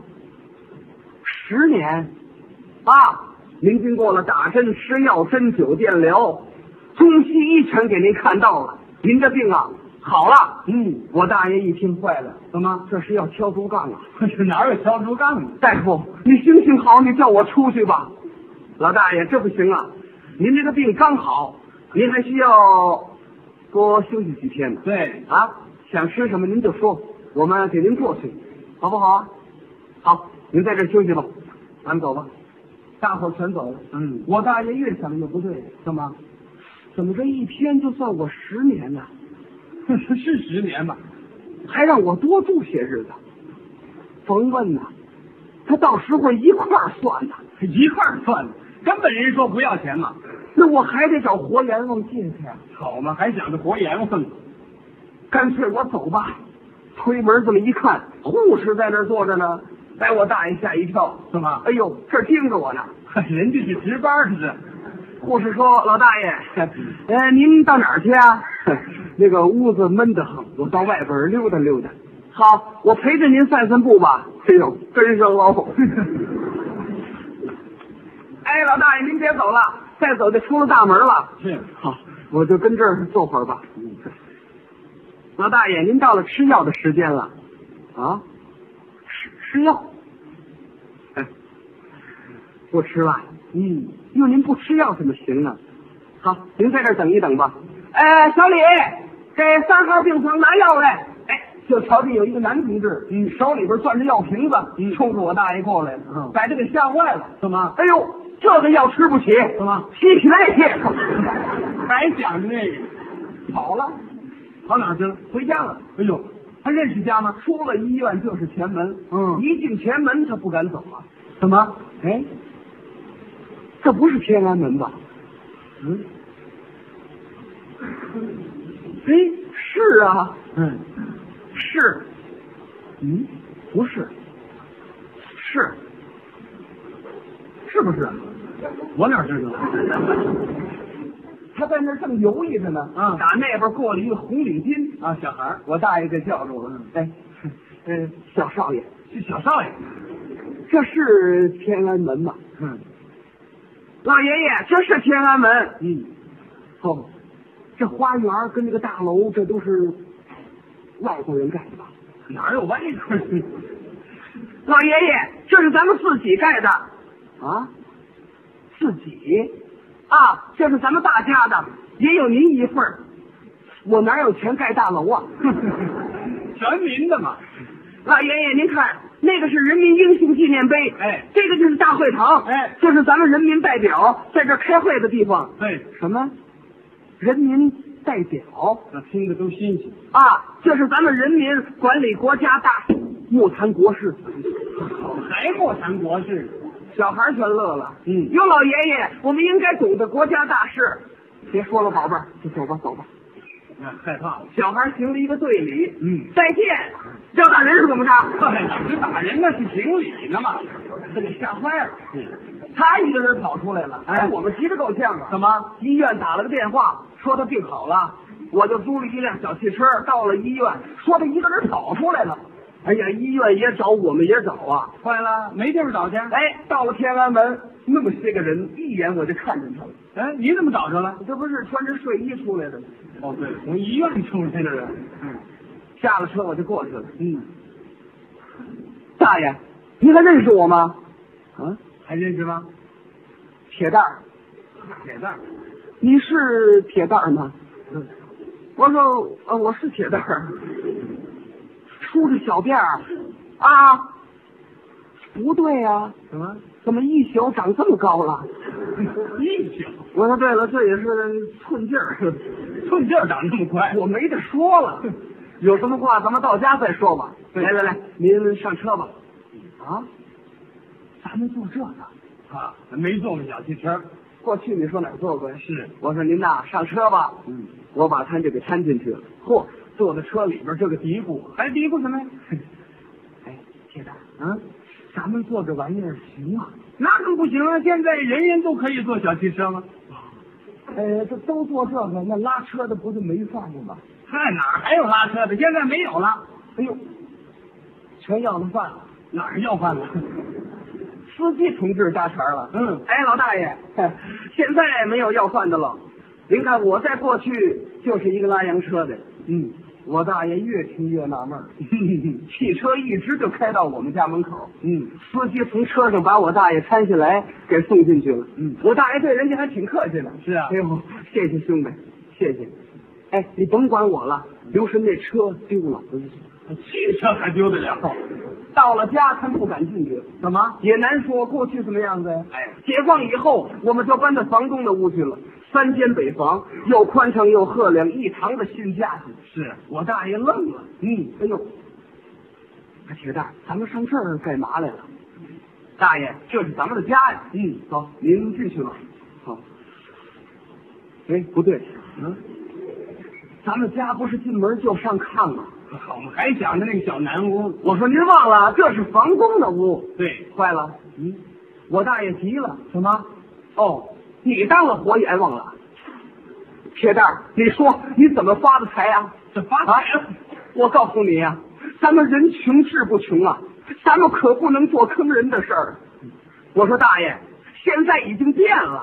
？10年您经过了打针、吃药、针灸、电疗，中西医全给您看到了，您的病好了。我大爷一听坏了，怎么？这是要敲竹杠这哪有敲竹杠呢？大夫，你行行好，你叫我出去吧。老大爷，这不行您这个病刚好，您还需要多休息几天呢。对想吃什么您就说，我们给您做去，好不好好，您在这休息吧，咱们走吧。大伙全走了。我大爷越想越不对，怎么这一天就算我10年呢？是10年吧，还让我多住些日子。甭问他到时候一块儿算一块儿算根本人说不要钱嘛。那我还得找活阎王借去好嘛，还想着活阎王，干脆我走吧。推门这么一看，护士在那儿坐着呢，把我大爷吓一跳。怎么？哎呦，这儿盯着我呢。人家是值班的。护士说：“老大爷，您到哪儿去那个屋子闷得很，我到外边溜达溜达。好，我陪着您散散步吧。哎呦，跟上喽。老大爷您别走了，再走就出了大门了。是。好，我就跟这儿坐会儿吧。老大爷，您到了吃药的时间了吃药？不吃了。因为您不吃药怎么行呢？好，您在这儿等一等吧。小李，给3号病房拿药来。就瞧见有一个男同志，手里边攥着药瓶子，冲着我大爷过来了，把这给吓坏了。怎么？哎呦，这个药吃不起，怎么？吸起来也还想着那个，跑了，跑哪儿去了？回家了。哎呦，他认识家吗？出了医院就是前门，一进前门他不敢走怎么？这不是天安门吧？是啊，是，不是，是不是？我哪知道？ 他在那儿正犹豫着呢。打那边过来一个红领巾小孩，我大爷给叫住了。哎，小少爷，是小少爷，这是天安门吗？老爷爷，这是天安门。哦，这花园跟这个大楼，这都是外国人盖的吧？哪有外国人？老爷爷，这是咱们自己盖的啊，自己啊，这是咱们大家的，也有您一份儿。我哪有钱盖大楼啊？全民的嘛。老爷爷，您看，那个是人民英雄纪念碑，这个就是大会堂，这是咱们人民代表在这开会的地方。什么？人民代表？那听着都新鲜啊！这是咱们人民管理国家大事，莫谈国事。还莫谈国事？小孩全乐了。哟，老爷爷，我们应该懂得国家大事。别说了，宝贝儿，就走吧，走吧。害怕了。小孩行了一个对礼，再见。要打人是怎么着？哪是打人，那是行礼呢嘛。这给吓坏了。他一个人跑出来了，我们急得够呛啊！怎么？医院打了个电话，说他病好了，我就租了一辆小汽车到了医院，说他一个人跑出来了。哎呀，医院也找，我们也找啊，坏了，没地方找去。到了天安门，那么些个人，一眼我就看见他了。你怎么找着了？这不是穿着睡衣出来的吗？哦，对，从医院出来的人。下了车我就过去了。大爷，你还认识我吗？还认识吗？铁蛋儿，铁蛋儿，你是铁蛋儿吗？我说我是铁蛋儿。梳着小辫儿啊？不对呀，怎么一宿长这么高了？一宿？我说对了，这也是寸劲儿，寸劲儿长这么快，我没得说了。有什么话咱们到家再说吧。来来来，您上车吧。啊？咱们坐这个啊？没坐过小汽车。过去你说哪儿坐过呀？是。我说您呐，上车吧。我把他就给搀进去了。嚯！坐在车里边，这个嘀咕，还嘀咕什么呀？铁蛋咱们坐这玩意儿行啊？那怎么不行啊？现在人人都可以坐小汽车吗？这都坐这个，那拉车的不就没饭了吗？哪还有拉车的？现在没有了。哎呦，全要了饭了。哪儿要饭了？司机同志搭茬了。老大爷，现在没有要饭的了。您看，我在过去就是一个拉洋车的。我大爷越听越纳闷儿，汽车一直就开到我们家门口。司机从车上把我大爷搀下来，给送进去了。我大爷对人家还挺客气的。是啊。哎呦，谢谢兄弟，谢谢。你甭管我了，留神那车丢了。汽车还丢得了？到了家他不敢进去。怎么？也难说过去什么样子呀？解放以后，我们就搬到房东的屋去了。3间北房，又宽敞又赫亮，一堂的新家具。是我大爷愣了。哎呦，铁蛋，咱们上这儿干嘛来了？大爷，这是咱们的家呀。走，您进去吧。好。不对，咱们家不是进门就上炕吗？我们还想着那个小南屋。我说您忘了，这是房东的屋。对，坏了。我大爷急了。什么？你当了活阎王了？铁蛋儿，你说你怎么发的财啊？这发财我告诉你呀，咱们人穷志不穷啊，咱们可不能做坑人的事儿。我说大爷，现在已经变了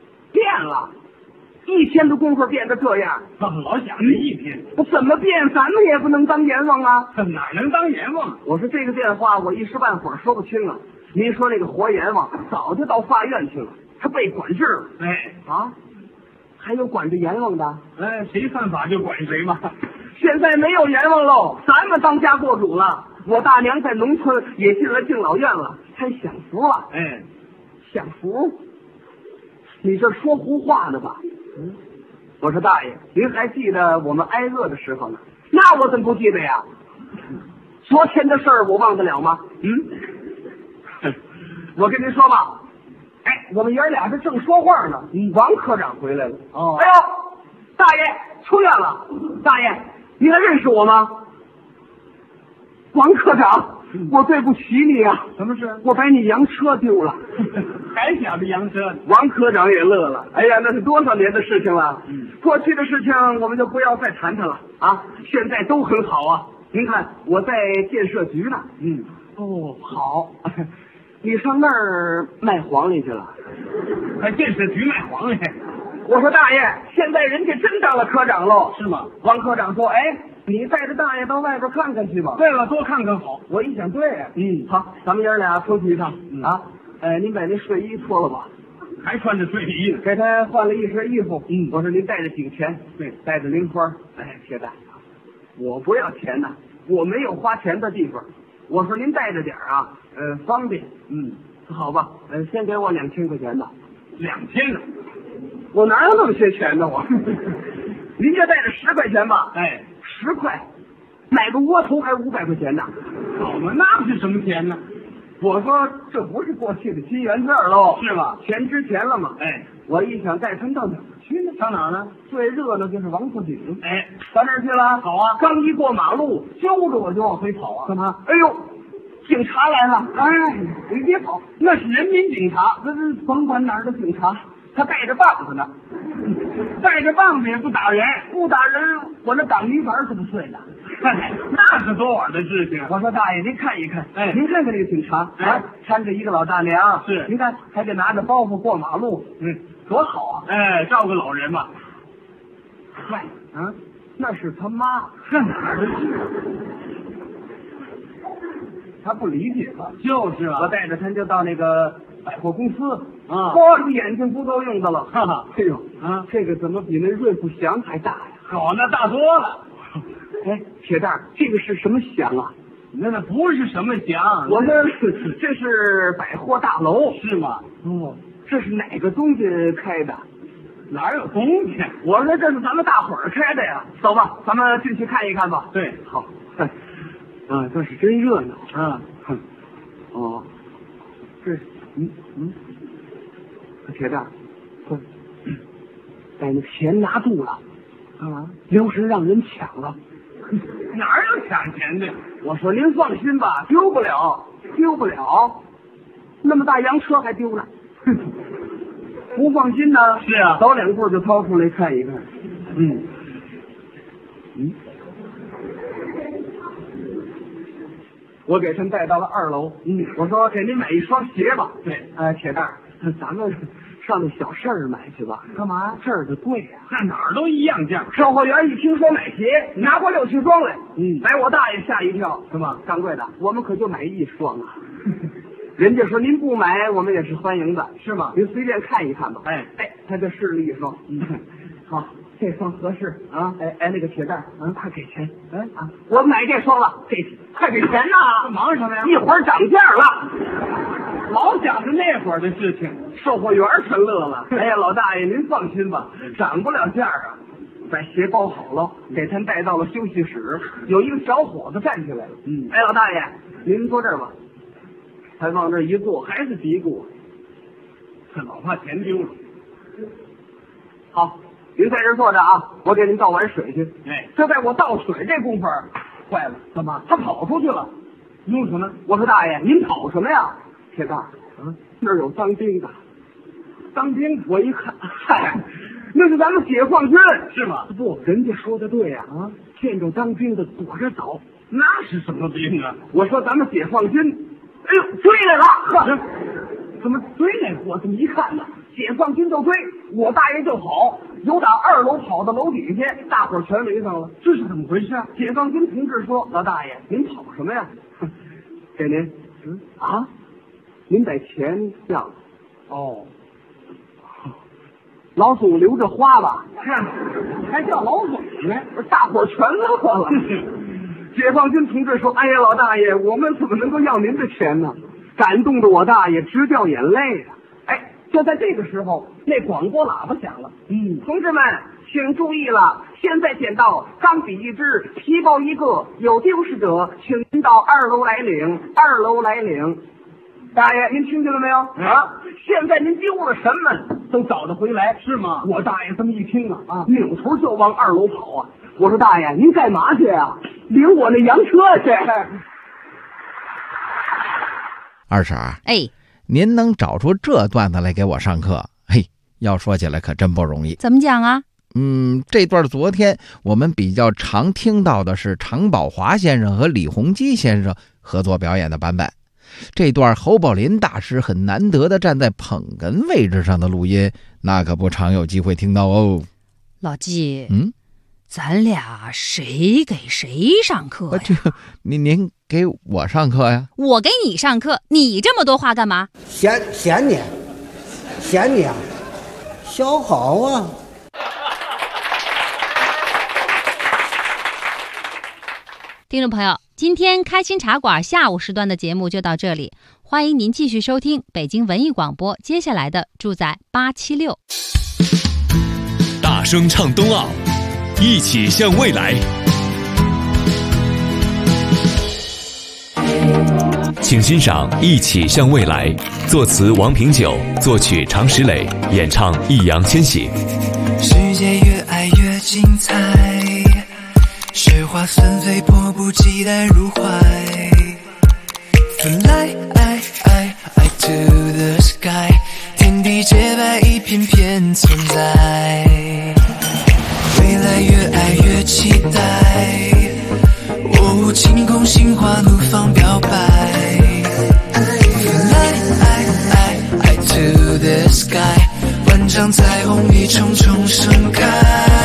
，1天的功夫变得这样，老想着1天，怎么变？咱们也不能当阎王啊！哪能当阎王？我说这个电话我一时半会儿说不清啊。您说那个活阎王早就到法院去了，他被管制了。还有管着阎王的？谁犯法就管谁嘛。现在没有阎王喽，咱们当家做主了。我大娘在农村也进了敬老院了，还享福了。享福？你这说胡话呢吧？我说大爷，您还记得我们挨饿的时候呢？那我怎么不记得呀？昨天的事儿我忘得了吗？我跟您说吧，我们爷俩这正说话呢，王科长回来了。哎呦，大爷出院了。大爷，您还认识我吗？王科长， 我对不起你啊！ 什么事？ 我把你洋车丢了。 还想着洋车？ 王科长也乐了。哎呀，那是多少年的事情了。过去的事情我们就不要再谈它了啊！现在都很好啊。您看我在建设局呢。哦，好。你上那儿卖黄梨去了？ 在建设局卖黄梨？ 我说大爷，现在人家真当了科长喽。 是吗？ 王科长说：“哎，你带着大爷到外边看看去吧。” 对了，多看看好。 我一想，对呀。好，咱们爷俩出去一趟啊。您把那睡衣脱了吧。 还穿着睡衣呢。 给他换了一身衣服。我说您带着几个钱？对，带着零花。哎，铁蛋，我不要钱呐，我没有花钱的地方。我说您带着点啊，方便。好吧，先给我2000块钱吧。 2000呢？ 我哪有那么些钱呢？我，您就带着10块钱吧。 哎 ，10块，买个窝头还500块钱呢。 好嘛，那是什么钱呢？ 我说这不是过去的金元字喽， 是吧？ 钱值钱了嘛。 哎， 我一想带他到哪儿去呢？ 上哪儿呢？ 最热闹就是王府井。 哎， 到那儿去了。 好啊。 刚一过马路，揪着我就往回跑啊。干嘛？哎呦，警察来了！哎，你别跑，那是人民警察，那是甭管哪儿的警察。他带着棒子呢， 带着棒子也不打人， 不打人，我那挡泥板怎么碎的？ 那是多晚的事情。 我说大爷，您看一看， 哎， 您看看这个警察，搀着一个老大娘， 是， 您看还得拿着包袱过马路，多好啊！ 哎，照顾老人嘛。 嗨，那是他妈， 这哪儿的事？ 他不理解吧？ 就是啊， 我带着他就到那个百货公司啊， 这眼睛不够用的了。 哈哈， 哎呦，这个怎么比那瑞富祥还大呀？ 好，那大多了。 哎，铁蛋，这个是什么祥啊？ 那不是什么祥， 我说这是百货大楼， 是吗？ 哦，这是哪个东西开的？ 哪有东西？ 我说这是咱们大伙儿开的呀。走吧，咱们进去看一看吧。 对， 好。这是真热闹啊！ 哦，这是铁蛋，快，把那钱拿住了，干嘛？留神让人抢了。 哪有抢钱的？ 我说您放心吧，丢不了，丢不了。那么大洋车还丢了，不放心呢。 是啊， 走2步就掏出来看一看。我给他们带到了2楼。我说给您买一双鞋吧。 对， 铁蛋，咱们上那小市儿买去吧。干嘛？这儿的贵呀。 那哪儿都一样价。 售货员一听说买鞋，拿过6七双来。把我大爷吓一跳。 是吗？ 掌柜的，我们可就买1双啊。人家说您不买，我们也是欢迎的， 是吗？ 您随便看一看吧。 哎， 他就试了1双。好。这双合适啊！那个铁蛋，他给钱，我买这双了，快给钱呐！ 忙什么呀？ 一会儿涨价了， 老想着那会儿的事情。 售货员全乐了。哎呀，老大爷您放心吧，涨不了价啊！把鞋包好了，给他带到了休息室。有一个小伙子站起来了。哎，老大爷，您坐这儿吧。他往这一坐，还是嘀咕， 这老怕钱丢了。 好。您在这坐着啊，我给您倒碗水去。 哎， 就在我倒水这功夫，坏了，干嘛？他跑出去了。 弄什么？ 我说大爷，您跑什么呀？铁蛋，那儿有当兵的。当兵？我一看，嗨，那是咱们解放军， 是吗？ 不，人家说的对呀。见着当兵的躲着走。 那是什么兵啊？ 我说咱们解放军，哎呦，追来了！呵，怎么追来？我这么一看呢，解放军就追，我大爷就跑。由打2楼跑到楼底下，大伙儿全围上了。 这是怎么回事？ 解放军同志说：“老大爷，您跑什么呀？给您。您把钱要了。哦，老祖留着花吧。还叫老祖呢？大伙儿全乐了。解放军同志说：“哎呀，老大爷，我们怎么能够要您的钱呢？”感动的我大爷直掉眼泪啊！就在这个时候，那广播喇叭响了。同志们，请注意了，现在捡到钢笔1支，皮包1个，有丢失者，请您到2楼来领。2楼来领。大爷，您听见了没有？现在您丢了什么都找得回来， 是吗？ 我大爷这么一听啊，扭头就往2楼跑啊！我说大爷，您干嘛去啊？领我那洋车去。 二婶， 哎， 您能找出这段子来给我上课，嘿，要说起来可真不容易。 怎么讲啊？ 这段昨天我们比较常听到的是常宝华先生和李洪基先生合作表演的版本。这段侯宝林大师很难得的站在捧哏位置上的录音，那可不常有机会听到哦。 老季，咱俩谁给谁上课呀？ 您给我上课呀？ 我给你上课，你这么多话干嘛？ 嫌你啊，小好啊。 听众朋友，今天开心茶馆下午时段的节目就到这里，欢迎您继续收听北京文艺广播接下来的住在876。 大声唱冬奥，一起向未来。请欣赏《一起向未来》，作词王平久，作曲常石磊，演唱易烊千玺。 世界越爱越精彩，雪花纷飞，迫不及待入怀。Fly to the sky， 天地洁白，一片片存在。未来越爱越期待，晴空心花怒放表白。Fly to the sky， 万丈彩虹一重重盛开。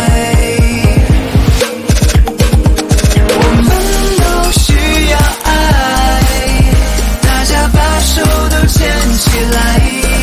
起来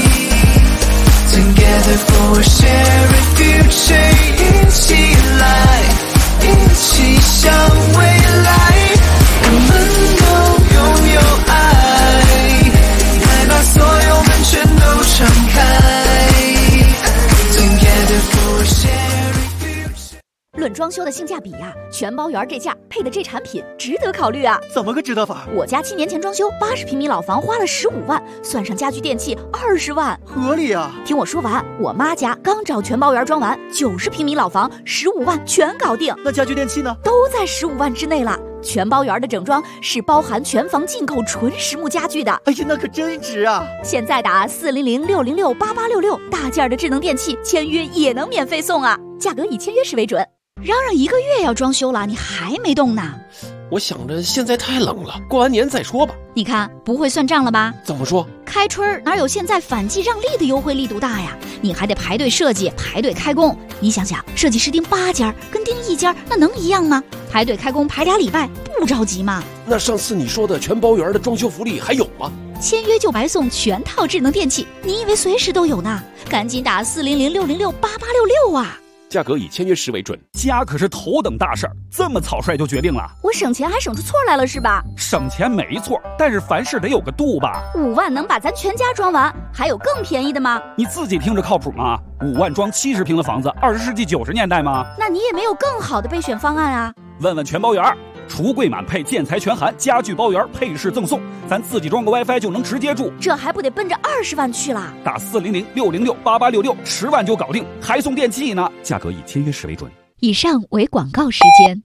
Together for a shared future， 一起来，一起向未来，我们都拥有爱，来把所有门全都敞开 Together for a shared future。 论装修的性价比呀，全包园这价配的这产品值得考虑啊！ 怎么个值得法？ 我家7年前装修80平米老房花了15万，算上家具电器20万， 合理啊！ 听我说完，我妈家刚找全包园装完，90平米老房15万全搞定。 那家具电器呢？ 都在15万之内了。全包园的整装是包含全房进口纯实木家具的。 哎呀，那可真值啊！ 现在打400-606-8866，大件的智能电器签约也能免费送啊！价格以签约时为准。嚷嚷1个月要装修了，你还没动呢？ 我想着现在太冷了，过完年再说吧。 你看不会算账了吧？ 怎么说？ 开春哪有现在反季让利的优惠力度大呀？你还得排队设计，排队开工。你想想，设计师订8家跟订1家，那能一样吗？排队开工排2礼拜，不着急吗？ 那上次你说的全包园的装修福利还有吗？ 签约就白送全套智能电器，你以为随时都有呢？赶紧打400-606-8866啊！ 价格以签约时为准。家可是头等大事儿，这么草率就决定了？ 我省钱还省出错来了是吧？ 省钱没错，但是凡事得有个度吧。 5万能把咱全家装完，还有更便宜的吗？ 你自己听着靠谱吗？5万装70平的房子，20世纪90年代吗？ 那你也没有更好的备选方案啊？ 问问全包园，橱柜满配，建材全含，家具包园，配饰赠送，咱自己装个 WiFi 就能直接住， 这还不得奔着20万去了？ 打400-606-8866，10万就搞定，还送电器呢。价格以签约时为准。 以上为广告时间。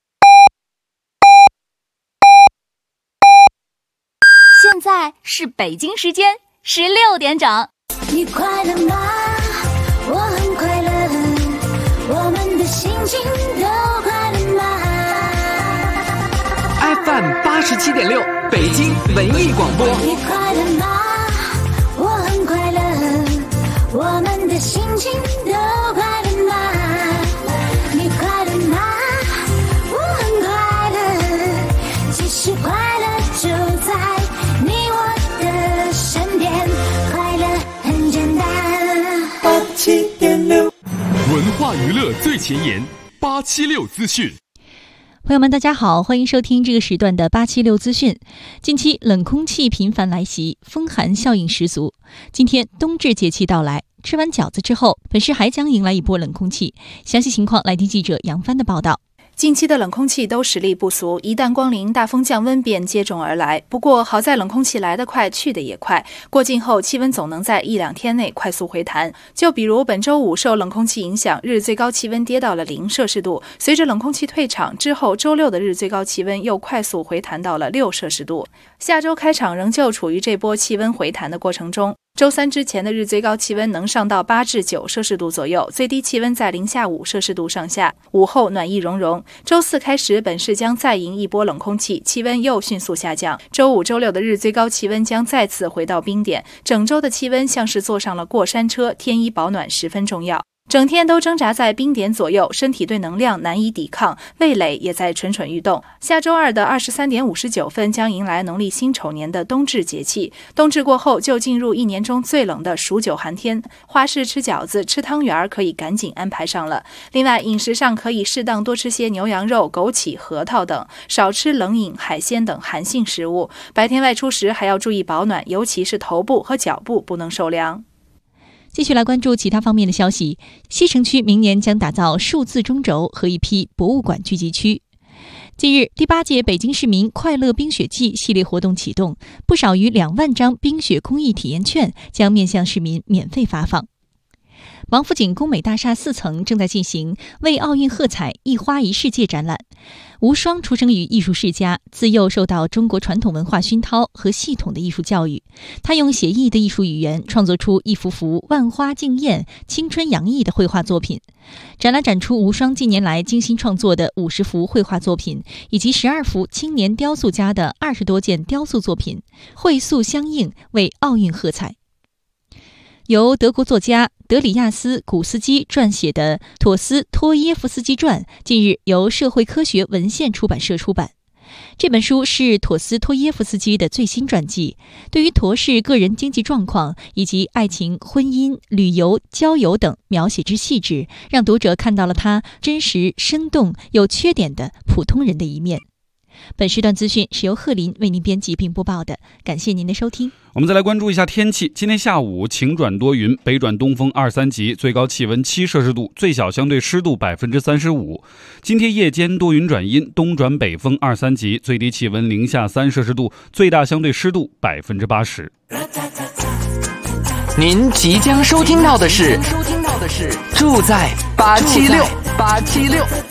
现在是北京时间16点整。 你快乐吗？我很快乐，我们的心情都快乐吗？ FM87.6，北京文艺广播。 你快乐吗？我很快乐，我们的心情都快乐吗？你快乐吗？我很快乐，其实快乐就在你我的身边，快乐很简单。 87.6，文化娱乐最前沿，876资讯。 朋友们大家好，欢迎收听这个时段的876资讯。近期冷空气频繁来袭，风寒效应十足。今天冬至节气到来，吃完饺子之后，本市还将迎来一波冷空气。详细情况来听记者杨帆的报道。 近期的冷空气都实力不俗，一旦光临，大风降温便接踵而来。不过好在冷空气来得快，去得也快，过境后气温总能在1-2天内快速回弹。就比如本周5受冷空气影响，日最高气温跌到了0摄氏度，随着冷空气退场之后，周6的日最高气温又快速回弹到了6摄氏度。 下周开场仍旧处于这波气温回弹的过程中。周三之前的日最高气温能上到8至9摄氏度左右，最低气温在零下5摄氏度上下。午后暖意融融。周四开始，本市将再迎一波冷空气，气温又迅速下降。周五、周六的日最高气温将再次回到冰点，整周的气温像是坐上了过山车，添衣保暖十分重要。整天都挣扎在冰点左右，身体对能量难以抵抗，味蕾也在蠢蠢欲动。下周二的23点59分将迎来农历辛丑年的冬至节气，冬至过后就进入一年中最冷的数9寒天，花市吃饺子、吃汤圆可以赶紧安排上了。另外，饮食上可以适当多吃些牛羊肉、枸杞、核桃等，少吃冷饮、海鲜等寒性食物。白天外出时还要注意保暖，尤其是头部和脚部不能受凉。 继续来关注其他方面的消息。西城区明年将打造数字中轴和一批博物馆聚集区。近日，第8届北京市民快乐冰雪季系列活动启动，不少于2万张冰雪公益体验券将面向市民免费发放。王府井工美大厦4层正在进行为奥运喝彩一花一世界展览。吴双出生于艺术世家，自幼受到中国传统文化熏陶和系统的艺术教育。他用写意的艺术语言创作出一幅幅万花竞艳、青春洋溢的绘画作品。展览展出吴双近年来精心创作的50幅绘画作品，以及12幅青年雕塑家的20多件雕塑作品，荟素相映，为奥运喝彩。由德国作家德里亚斯·古斯基撰写的《陀思妥耶夫斯基传》近日由社会科学文献出版社出版。这本书是陀思妥耶夫斯基的最新传记，对于陀氏个人经济状况以及爱情、婚姻、旅游、交友等描写之细致，让读者看到了他真实、生动、有缺点的普通人的一面。本时段资讯是由贺林为您编辑并播报的，感谢您的收听。 我们再来关注一下天气。今天下午晴转多云，北转东风2、3级，最高气温7摄氏度，最小相对湿度35%。今天夜间多云转阴，东转北风2、3级，最低气温零下3摄氏度，最大相对湿度80%。 您即将收听到的是住在876。